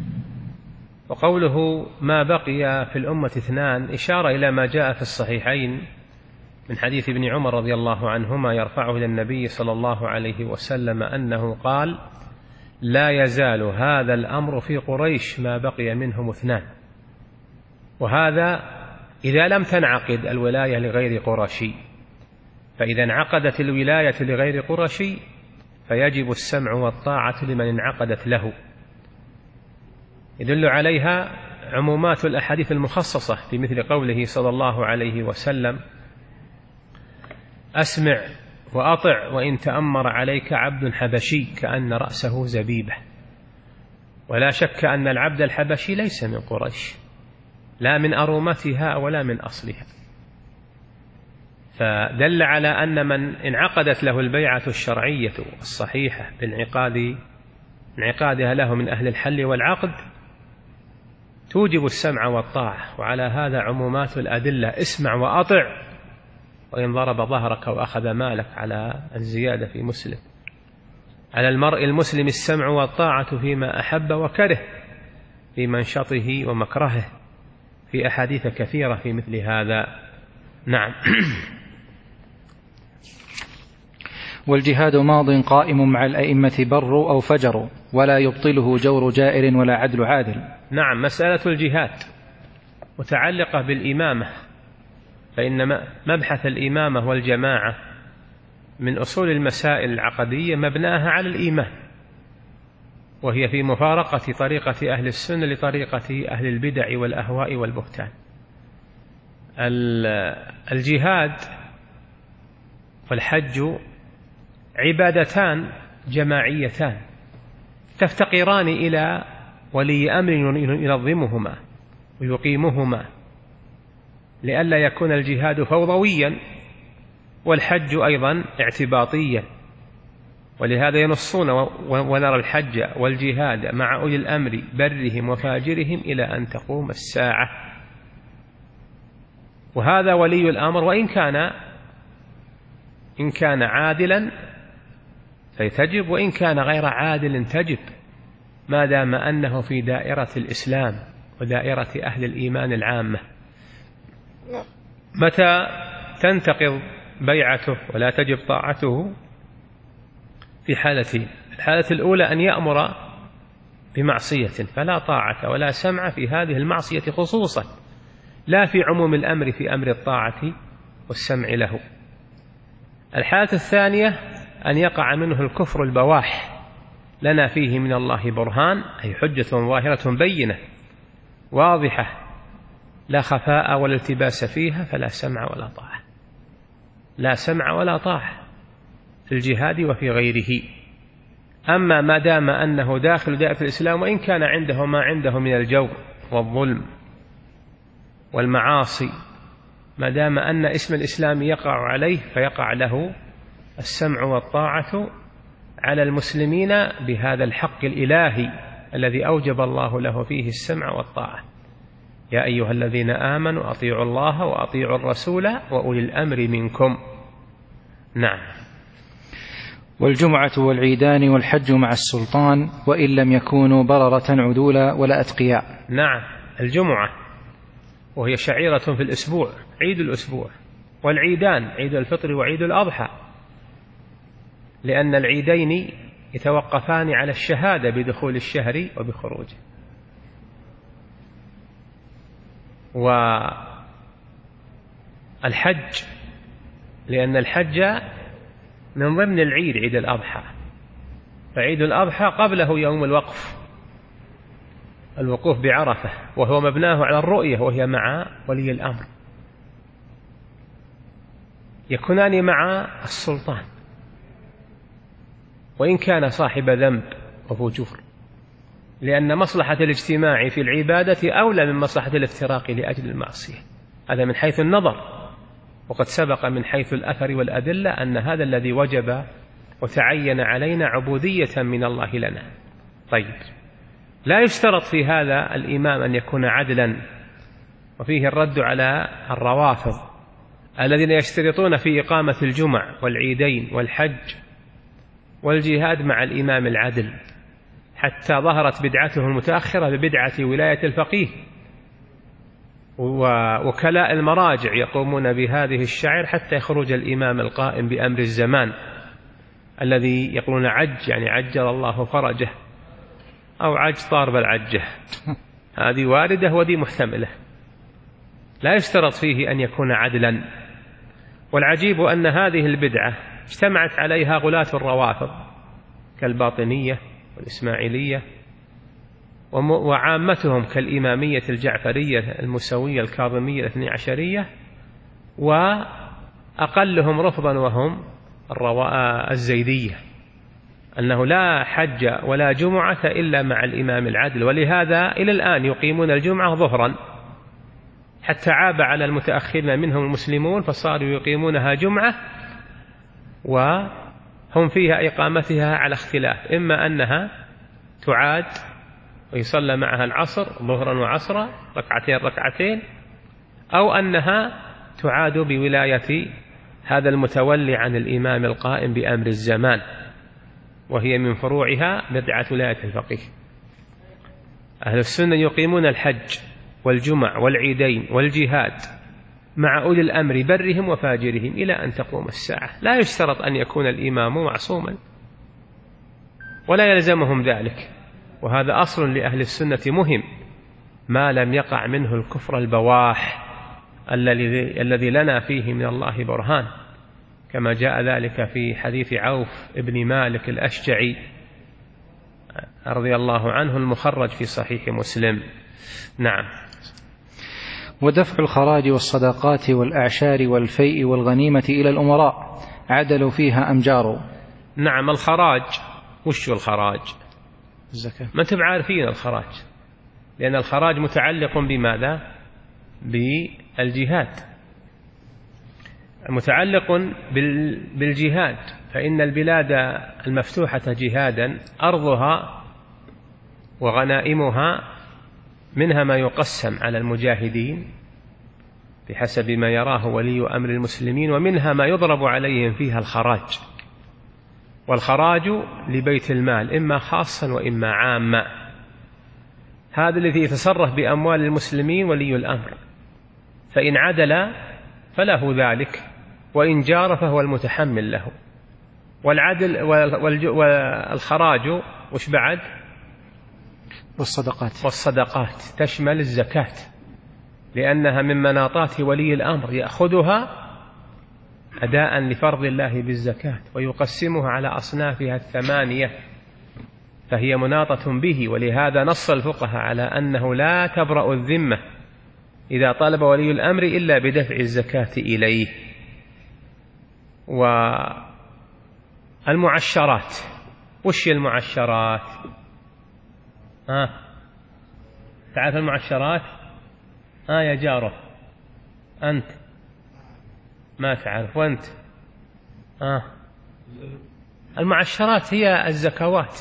وقوله ما بقي في الأمة اثنان إشارة إلى ما جاء في الصحيحين من حديث ابن عمر رضي الله عنهما يرفعه إلى النبي صلى الله عليه وسلم أنه قال: لا يزال هذا الأمر في قريش ما بقي منهم اثنان. وهذا إذا لم تنعقد الولاية لغير قرشي، فإذا انعقدت الولاية لغير قرشي فيجب السمع والطاعة لمن انعقدت له. يدل عليها عمومات الأحاديث المخصصة في مثل قوله صلى الله عليه وسلم: أسمع وأطع وإن تأمر عليك عبد حبشي كأن رأسه زبيبة. ولا شك أن العبد الحبشي ليس من قريش، لا من أرومتها ولا من أصلها، فدل على أن من انعقدت له البيعة الشرعية الصحيحة بانعقاد انعقادها له من أهل الحل والعقد توجب السمع والطاعة. وعلى هذا عمومات الأدلة: اسمع وأطع وإن ضرب ظهرك وأخذ مالك، على الزيادة في مسلم. على المرء المسلم السمع والطاعة فيما أحب وكره، في منشطه ومكرهه، في أحاديث كثيرة في مثل هذا. نعم. والجهاد ماض قائم مع الأئمة بروا أو فجروا، ولا يبطله جور جائر ولا عدل عادل. نعم. مسألة الجهاد متعلقة بالإمامة، فإن مبحث الإمامة والجماعة من أصول المسائل العقدية مبناها على الإيمان، وهي في مفارقة طريقة أهل السنة لطريقة أهل البدع والأهواء والبهتان. الجهاد والحج عبادتان جماعيتان تفتقران إلى ولي أمر ينظمهما ويقيمهما، لئلا يكون الجهاد فوضويا والحج أيضا اعتباطيا. ولهذا ينصون: ونرى الحج والجهاد مع أولي الأمر برهم وفاجرهم إلى أن تقوم الساعة. وهذا ولي الأمر، وإن كان إن كان عادلا فيتجب، وإن كان غير عادل تجب، ما دام أنه في دائرة الإسلام ودائرة أهل الإيمان العامة. متى تنتقض بيعته ولا تجب طاعته؟ في حالتين: الحالة الأولى أن يأمر بمعصية فلا طاعة ولا سمع في هذه المعصية خصوصا، لا في عموم الأمر في أمر الطاعة والسمع له. الحالة الثانية أن يقع منه الكفر البواح، لنا فيه من الله برهان، أي حجة ظاهرة بينة واضحة لا خفاء ولا التباس فيها، فلا سمع ولا طاعة، لا سمع ولا طاعة في الجهاد وفي غيره. أما ما دام أنه داخل دائرة الإسلام، وإن كان عنده ما عنده من الجور والظلم والمعاصي، ما دام أن اسم الإسلام يقع عليه فيقع له السمع والطاعة على المسلمين بهذا الحق الإلهي الذي أوجب الله له فيه السمع والطاعة: يا أيها الذين آمنوا أطيعوا الله وأطيعوا الرسول وأولي الأمر منكم. نعم. والجمعة والعيدان والحج مع السلطان، وإن لم يكونوا بررة عدولا ولا أتقياء. نعم. الجمعة وهي شعيرة في الأسبوع، عيد الأسبوع، والعيدان عيد الفطر وعيد الأضحى، لأن العيدين يتوقفان على الشهادة بدخول الشهر وبخروجه. والحج لأن الحج من ضمن العيد، عيد الأضحى، فعيد الأضحى قبله يوم الوقف، الوقوف بعرفة، وهو مبناه على الرؤية وهي مع ولي الأمر، يكونان مع السلطان وإن كان صاحب ذنب وفجور، لأن مصلحة الاجتماع في العبادة أولى من مصلحة الافتراق لأجل المعصية. هذا من حيث النظر، وقد سبق من حيث الأثر والأدلة أن هذا الذي وجب وتعين علينا عبودية من الله لنا. طيب، لا يشترط في هذا الإمام أن يكون عدلا، وفيه الرد على الروافض الذين يشترطون في إقامة الجمع والعيدين والحج والجهاد مع الإمام العدل، حتى ظهرت بدعته المتأخرة ببدعة ولاية الفقيه، ووكلاء المراجع يقومون بهذه الشعائر حتى يخرج الإمام القائم بأمر الزمان الذي يقولون عج، يعني عجل الله فرجه، أو عج طار بالعجة. هذه واردة ودي محتملة، لا يشترط فيه أن يكون عدلا. والعجيب أن هذه البدعة اجتمعت عليها غلاة الروافض كالباطنية والإسماعيلية، وعامتهم كالإمامية الجعفرية المسوية الكاظمية الاثني عشرية، وأقلهم رفضا وهم الزيدية، أنه لا حج ولا جمعة إلا مع الإمام العدل. ولهذا إلى الآن يقيمون الجمعة ظهرا، حتى عاب على المتأخرين منهم المسلمون فصاروا يقيمونها جمعة، وهم فيها إقامتها على اختلاف، إما أنها تعاد ويصلى معها العصر ظهرا وعصرا ركعتين ركعتين، أو أنها تعاد بولاية هذا المتولي عن الإمام القائم بأمر الزمان، وهي من فروعها بدعة ولاية الفقيه. أهل السنة يقيمون الحج والجمع والعيدين والجهاد مع أولي الأمر برهم وفاجرهم إلى أن تقوم الساعة. لا يشترط أن يكون الإمام معصوما، ولا يلزمهم ذلك، وهذا أصل لأهل السنة مهم، ما لم يقع منه الكفر البواح الذي الذي لنا فيه من الله برهان، كما جاء ذلك في حديث عوف ابن مالك الأشجعي رضي الله عنه المخرج في صحيح مسلم. نعم. ودفع الخراج والصدقات والأعشار والفيء والغنيمة إلى الأمراء عدلوا فيها أم جاروا؟ نعم. الخراج، وش الخراج؟ الزكاة. ما انتم عارفين الخراج، لأن الخراج متعلق بماذا؟ بالجهاد، متعلق بالجهاد، فإن البلاد المفتوحة جهادا أرضها وغنائمها منها ما يقسم على المجاهدين بحسب ما يراه ولي أمر المسلمين، ومنها ما يضرب عليهم فيها الخراج. والخراج لبيت المال إما خاصا وإما عاما، هذا الذي يتصرف بأموال المسلمين ولي الأمر، فإن عدل فله ذلك، وإن جار فهو المتحمل له. والعدل والخراج وش بعد؟ والصدقات. والصدقات تشمل الزكاة، لأنها من مناطات ولي الأمر، يأخذها أداء لفرض الله بالزكاة ويقسمها على أصنافها الثمانية، فهي مناطة به. ولهذا نص الفقهاء على أنه لا تبرأ الذمة إذا طلب ولي الأمر إلا بدفع الزكاة إليه. والمعشرات، وش المعشرات؟ ها تعرف المعشرات؟ ها يا جاره أنت ما تعرف، وأنت ها المعشرات هي الزكوات،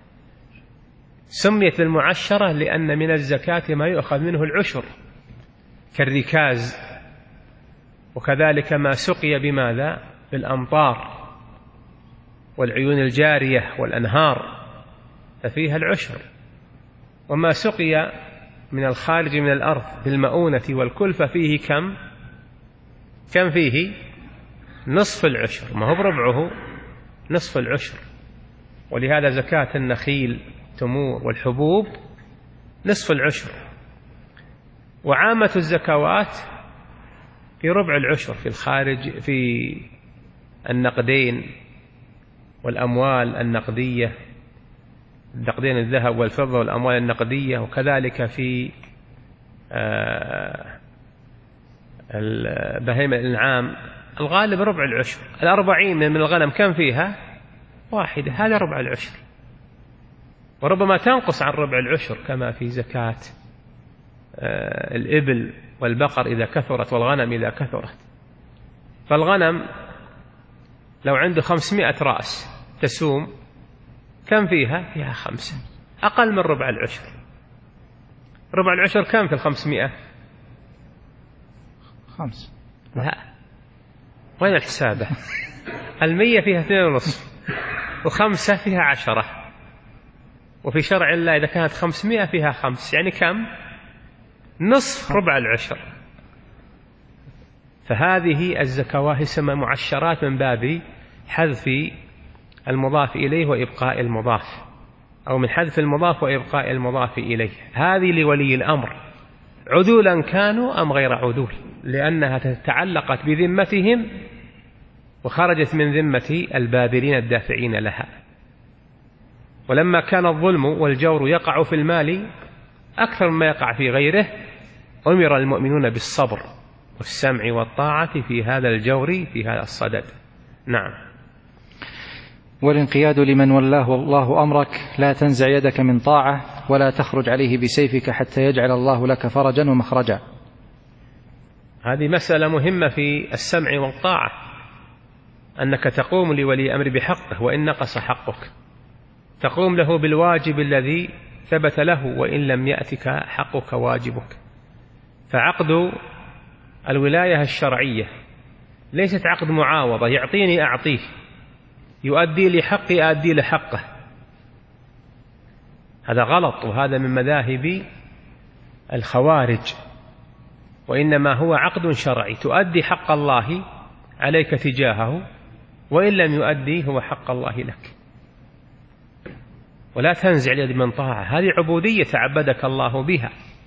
سميت المعشرة لأن من الزكاة ما يؤخذ منه العشر كالركاز، وكذلك ما سقي بماذا؟ بالأمطار والعيون الجارية والأنهار ففيها العشر، وما سقي من الخارج من الأرض بالمؤونة والكلفة فيه كم كم فيه نصف العشر، ما هو بربعه، نصف العشر. ولهذا زكاة النخيل تمور والحبوب نصف العشر. وعامة الزكوات في ربع العشر في الخارج، في النقدين والأموال النقدية، النقدين الذهب والفضة والأموال النقدية، وكذلك في بهيمة الأنعام الغالب ربع العشر. الأربعين من الغنم كم فيها؟ واحدة، هذا ربع العشر. وربما تنقص عن ربع العشر كما في زكاة الإبل والبقر إذا كثرت والغنم إذا كثرت. فالغنم لو عنده خمسمائة رأس تسوم كم فيها؟ فيها خمسة، أقل من ربع العشر. ربع العشر كم في الخمسمائة؟ خمس. لا، وين الحسابة؟ المية فيها اثنين ونصف، وخمسة فيها عشرة. وفي شرع الله إذا كانت خمسمائة فيها خمس، يعني كم؟ نصف ربع العشر. فهذه الزكوات اسمها معشرات من باب حذف المضاف إليه وإبقاء المضاف، أو من حذف المضاف وإبقاء المضاف إليه. هذه لولي الأمر عدولا كانوا أم غير عدول، لأنها تعلقت بذمتهم وخرجت من ذمة الباذلين الدافعين لها. ولما كان الظلم والجور يقع في المال أكثر مما يقع في غيره، أمر المؤمنون بالصبر والسمع والطاعة في هذا الجور في هذا الصدد. نعم. والانقياد لمن ولاه الله أمرك، لا تنزع يدك من طاعة ولا تخرج عليه بسيفك حتى يجعل الله لك فرجا ومخرجا. هذه مسألة مهمة في السمع والطاعة، أنك تقوم لولي أمر بحقه وإن نقص حقك، تقوم له بالواجب الذي ثبت له وإن لم يأتك حقك واجبك. فعقد الولاية الشرعية ليست عقد معاوضة، يعطيني أعطيه، يؤدي لي حقي أؤدي لحقه. هذا غلط، وهذا من مذاهب الخوارج. وإنما هو عقد شرعي تؤدي حق الله عليك تجاهه، وإن لم يؤدي هو حق الله لك. ولا تنزع اليد من طاعة، هذه عبودية تعبدك الله بها.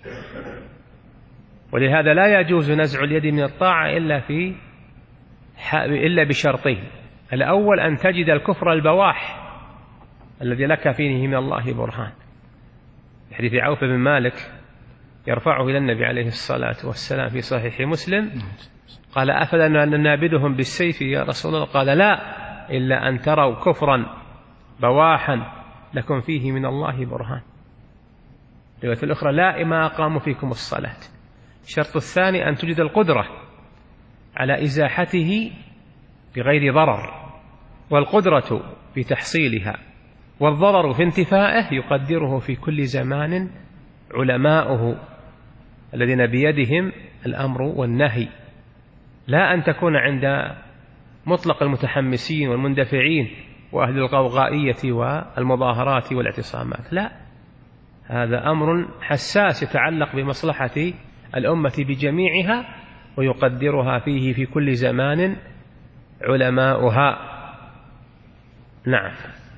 ولهذا لا يجوز نزع اليد من الطاعة إلا في إلا بشرطين. الأول أن تجد الكفر البواح الذي لك فيه من الله برهان. حديث عوف بن مالك يرفعه إلى النبي عليه الصلاة والسلام في صحيح مسلم، قال: أفلا ننابذهم بالسيف يا رسول الله؟ قال: لا، إلا أن تروا كفرا بواحا لكم فيه من الله برهان. الرواية الأخرى: لا، ما أقاموا فيكم الصلاة. الشرط الثاني أن تجد القدرة على إزاحته بغير ضرر، والقدرة في تحصيلها والضرر في انتفائه يقدره في كل زمان علماؤه الذين بيدهم الأمر والنهي، لا أن تكون عند مطلق المتحمسين والمندفعين وأهل الغوغائية والمظاهرات والاعتصامات. لا، هذا أمر حساس يتعلق بمصلحة الأمة بجميعها، ويقدرها فيه في كل زمان علماؤها. نعم.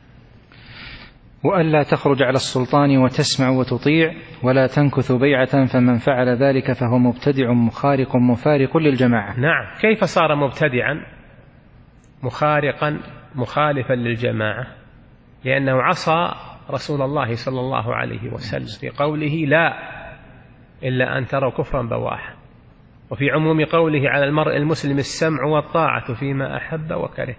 وألا تخرج على السلطان وتسمع وتطيع ولا تنكث بيعة، فمن فعل ذلك فهو مبتدع مخارق مفارق للجماعة. نعم. كيف صار مبتدعا مخارقا مخالفا للجماعة؟ لأنه عصى رسول الله صلى الله عليه وسلم في قوله: لا، إلا أن تروا كفرا بواحا، وفي عموم قوله على المرء المسلم السمع والطاعة فيما أحب وكره،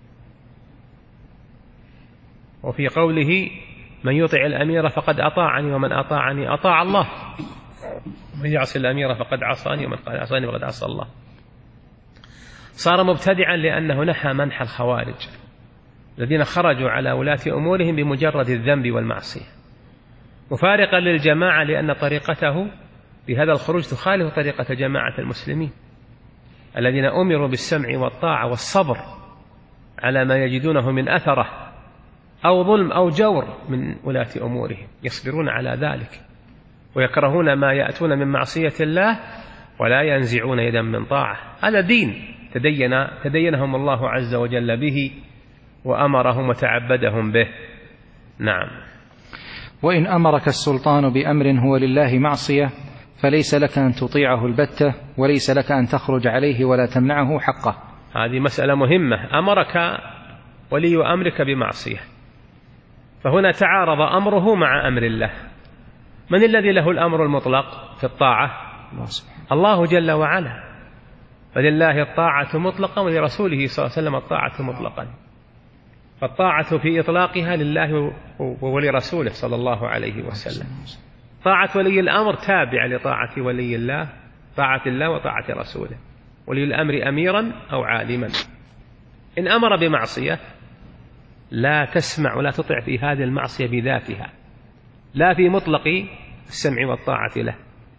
وفي قوله: من يطع الأمير فقد أطاعني ومن أطاعني أطاع الله، من يعصي الأمير فقد عصاني ومن قال عصاني فقد عصى الله. صار مبتدعا لأنه نحى منح الخوارج الذين خرجوا على ولاة أمورهم بمجرد الذنب والمعصية، مفارقا للجماعة لأن طريقته بهذا الخروج تخالف طريقة جماعة المسلمين الذين أمروا بالسمع والطاعة والصبر على ما يجدونه من أثره أو ظلم أو جور من ولاة أمورهم، يصبرون على ذلك ويكرهون ما يأتون من معصية الله ولا ينزعون يدا من طاعة. هذا دين تدين تدينهم الله عز وجل به وأمرهم وتعبدهم به. نعم. وإن أمرك السلطان بأمر هو لله معصية فليس لك أن تطيعه البتة وليس لك أن تخرج عليه ولا تمنعه حقه. هذه مسألة مهمة. أمرك ولي أمرك بمعصية، فهنا تعارض أمره مع أمر الله. من الذي له الأمر المطلق في الطاعة؟ الله جل وعلا. فلله الطاعة مطلقا ولرسوله صلى الله عليه وسلم الطاعة مطلقا. فالطاعة في إطلاقها لله ولرسوله صلى الله عليه وسلم. طاعة ولي الأمر تابعة لطاعة ولي الله، طاعة الله وطاعة رسوله. ولي الأمر أميرا أو عالما. إن أمر بمعصية لا تسمع ولا تطع في هذه المعصية بذاتها، لا في مطلق السمع والطاعة له.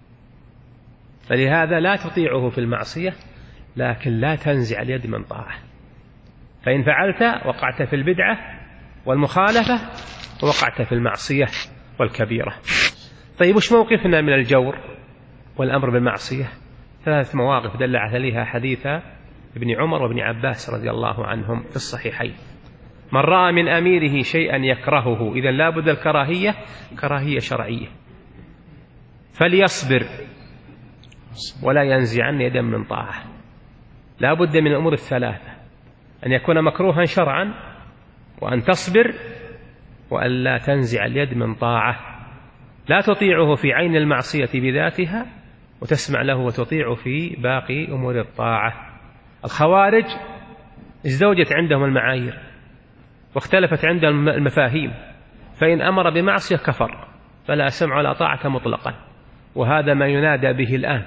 فلهذا لا تطيعه في المعصية، لكن لا تنزع اليد من طاعة. فإن فعلت وقعت في البدعة والمخالفة ووقعت في المعصية والكبيرة. طيب وش موقفنا من الجور والأمر بالمعصية؟ ثلاث مواقف دل عليها حديث ابن عمر وابن عباس رضي الله عنهم في الصحيحين. من رأى من أميره شيئا يكرهه، إذن لا بد الكراهية كراهية شرعية، فليصبر ولا ينزعن يدا من طاعة. لا بد من الأمور الثلاثة: أن يكون مكروها شرعا، وأن تصبر، وأن لا تنزع اليد من طاعة. لا تطيعه في عين المعصية بذاتها وتسمع له وتطيع في باقي أمور الطاعة. الخوارج ازدوجت عندهم المعايير واختلفت عندهم المفاهيم، فإن أمر بمعصية كفر فلا سمع ولا طاعة مطلقا. وهذا ما ينادى به الآن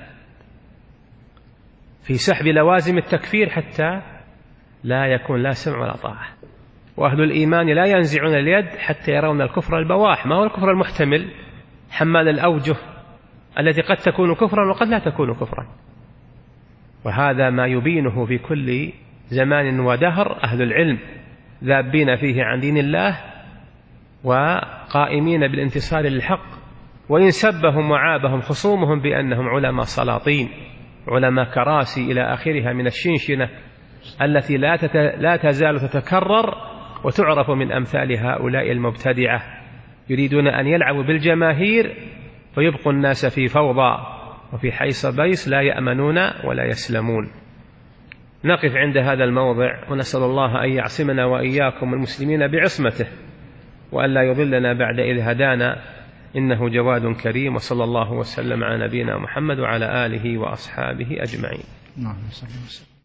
في سحب لوازم التكفير حتى لا يكون لا سمع ولا طاعة. وأهل الإيمان لا ينزعون اليد حتى يرون الكفر البواح. ما هو الكفر المحتمل؟ حمال الأوجه التي قد تكون كفرا وقد لا تكون كفرا. وهذا ما يبينه في كل زمان ودهر أهل العلم، ذابين فيه عن دين الله وقائمين بالانتصار للحق. وإن سبهم وعابهم خصومهم بأنهم علماء سلاطين، علماء كراسي إلى آخرها من الشنشنة التي لا, تت... لا تزال تتكرر وتعرف من أمثال هؤلاء المبتدعة، يريدون أن يلعبوا بالجماهير فيبقوا الناس في فوضى وفي حيص بيص لا يأمنون ولا يسلمون. نقف عند هذا الموضع ونسأل الله أن يعصمنا وإياكم المسلمين بعصمته وأن لا يضلنا بعد إذ هدانا، إنه جواد كريم. وصلى الله وسلم على نبينا محمد وعلى آله وأصحابه أجمعين.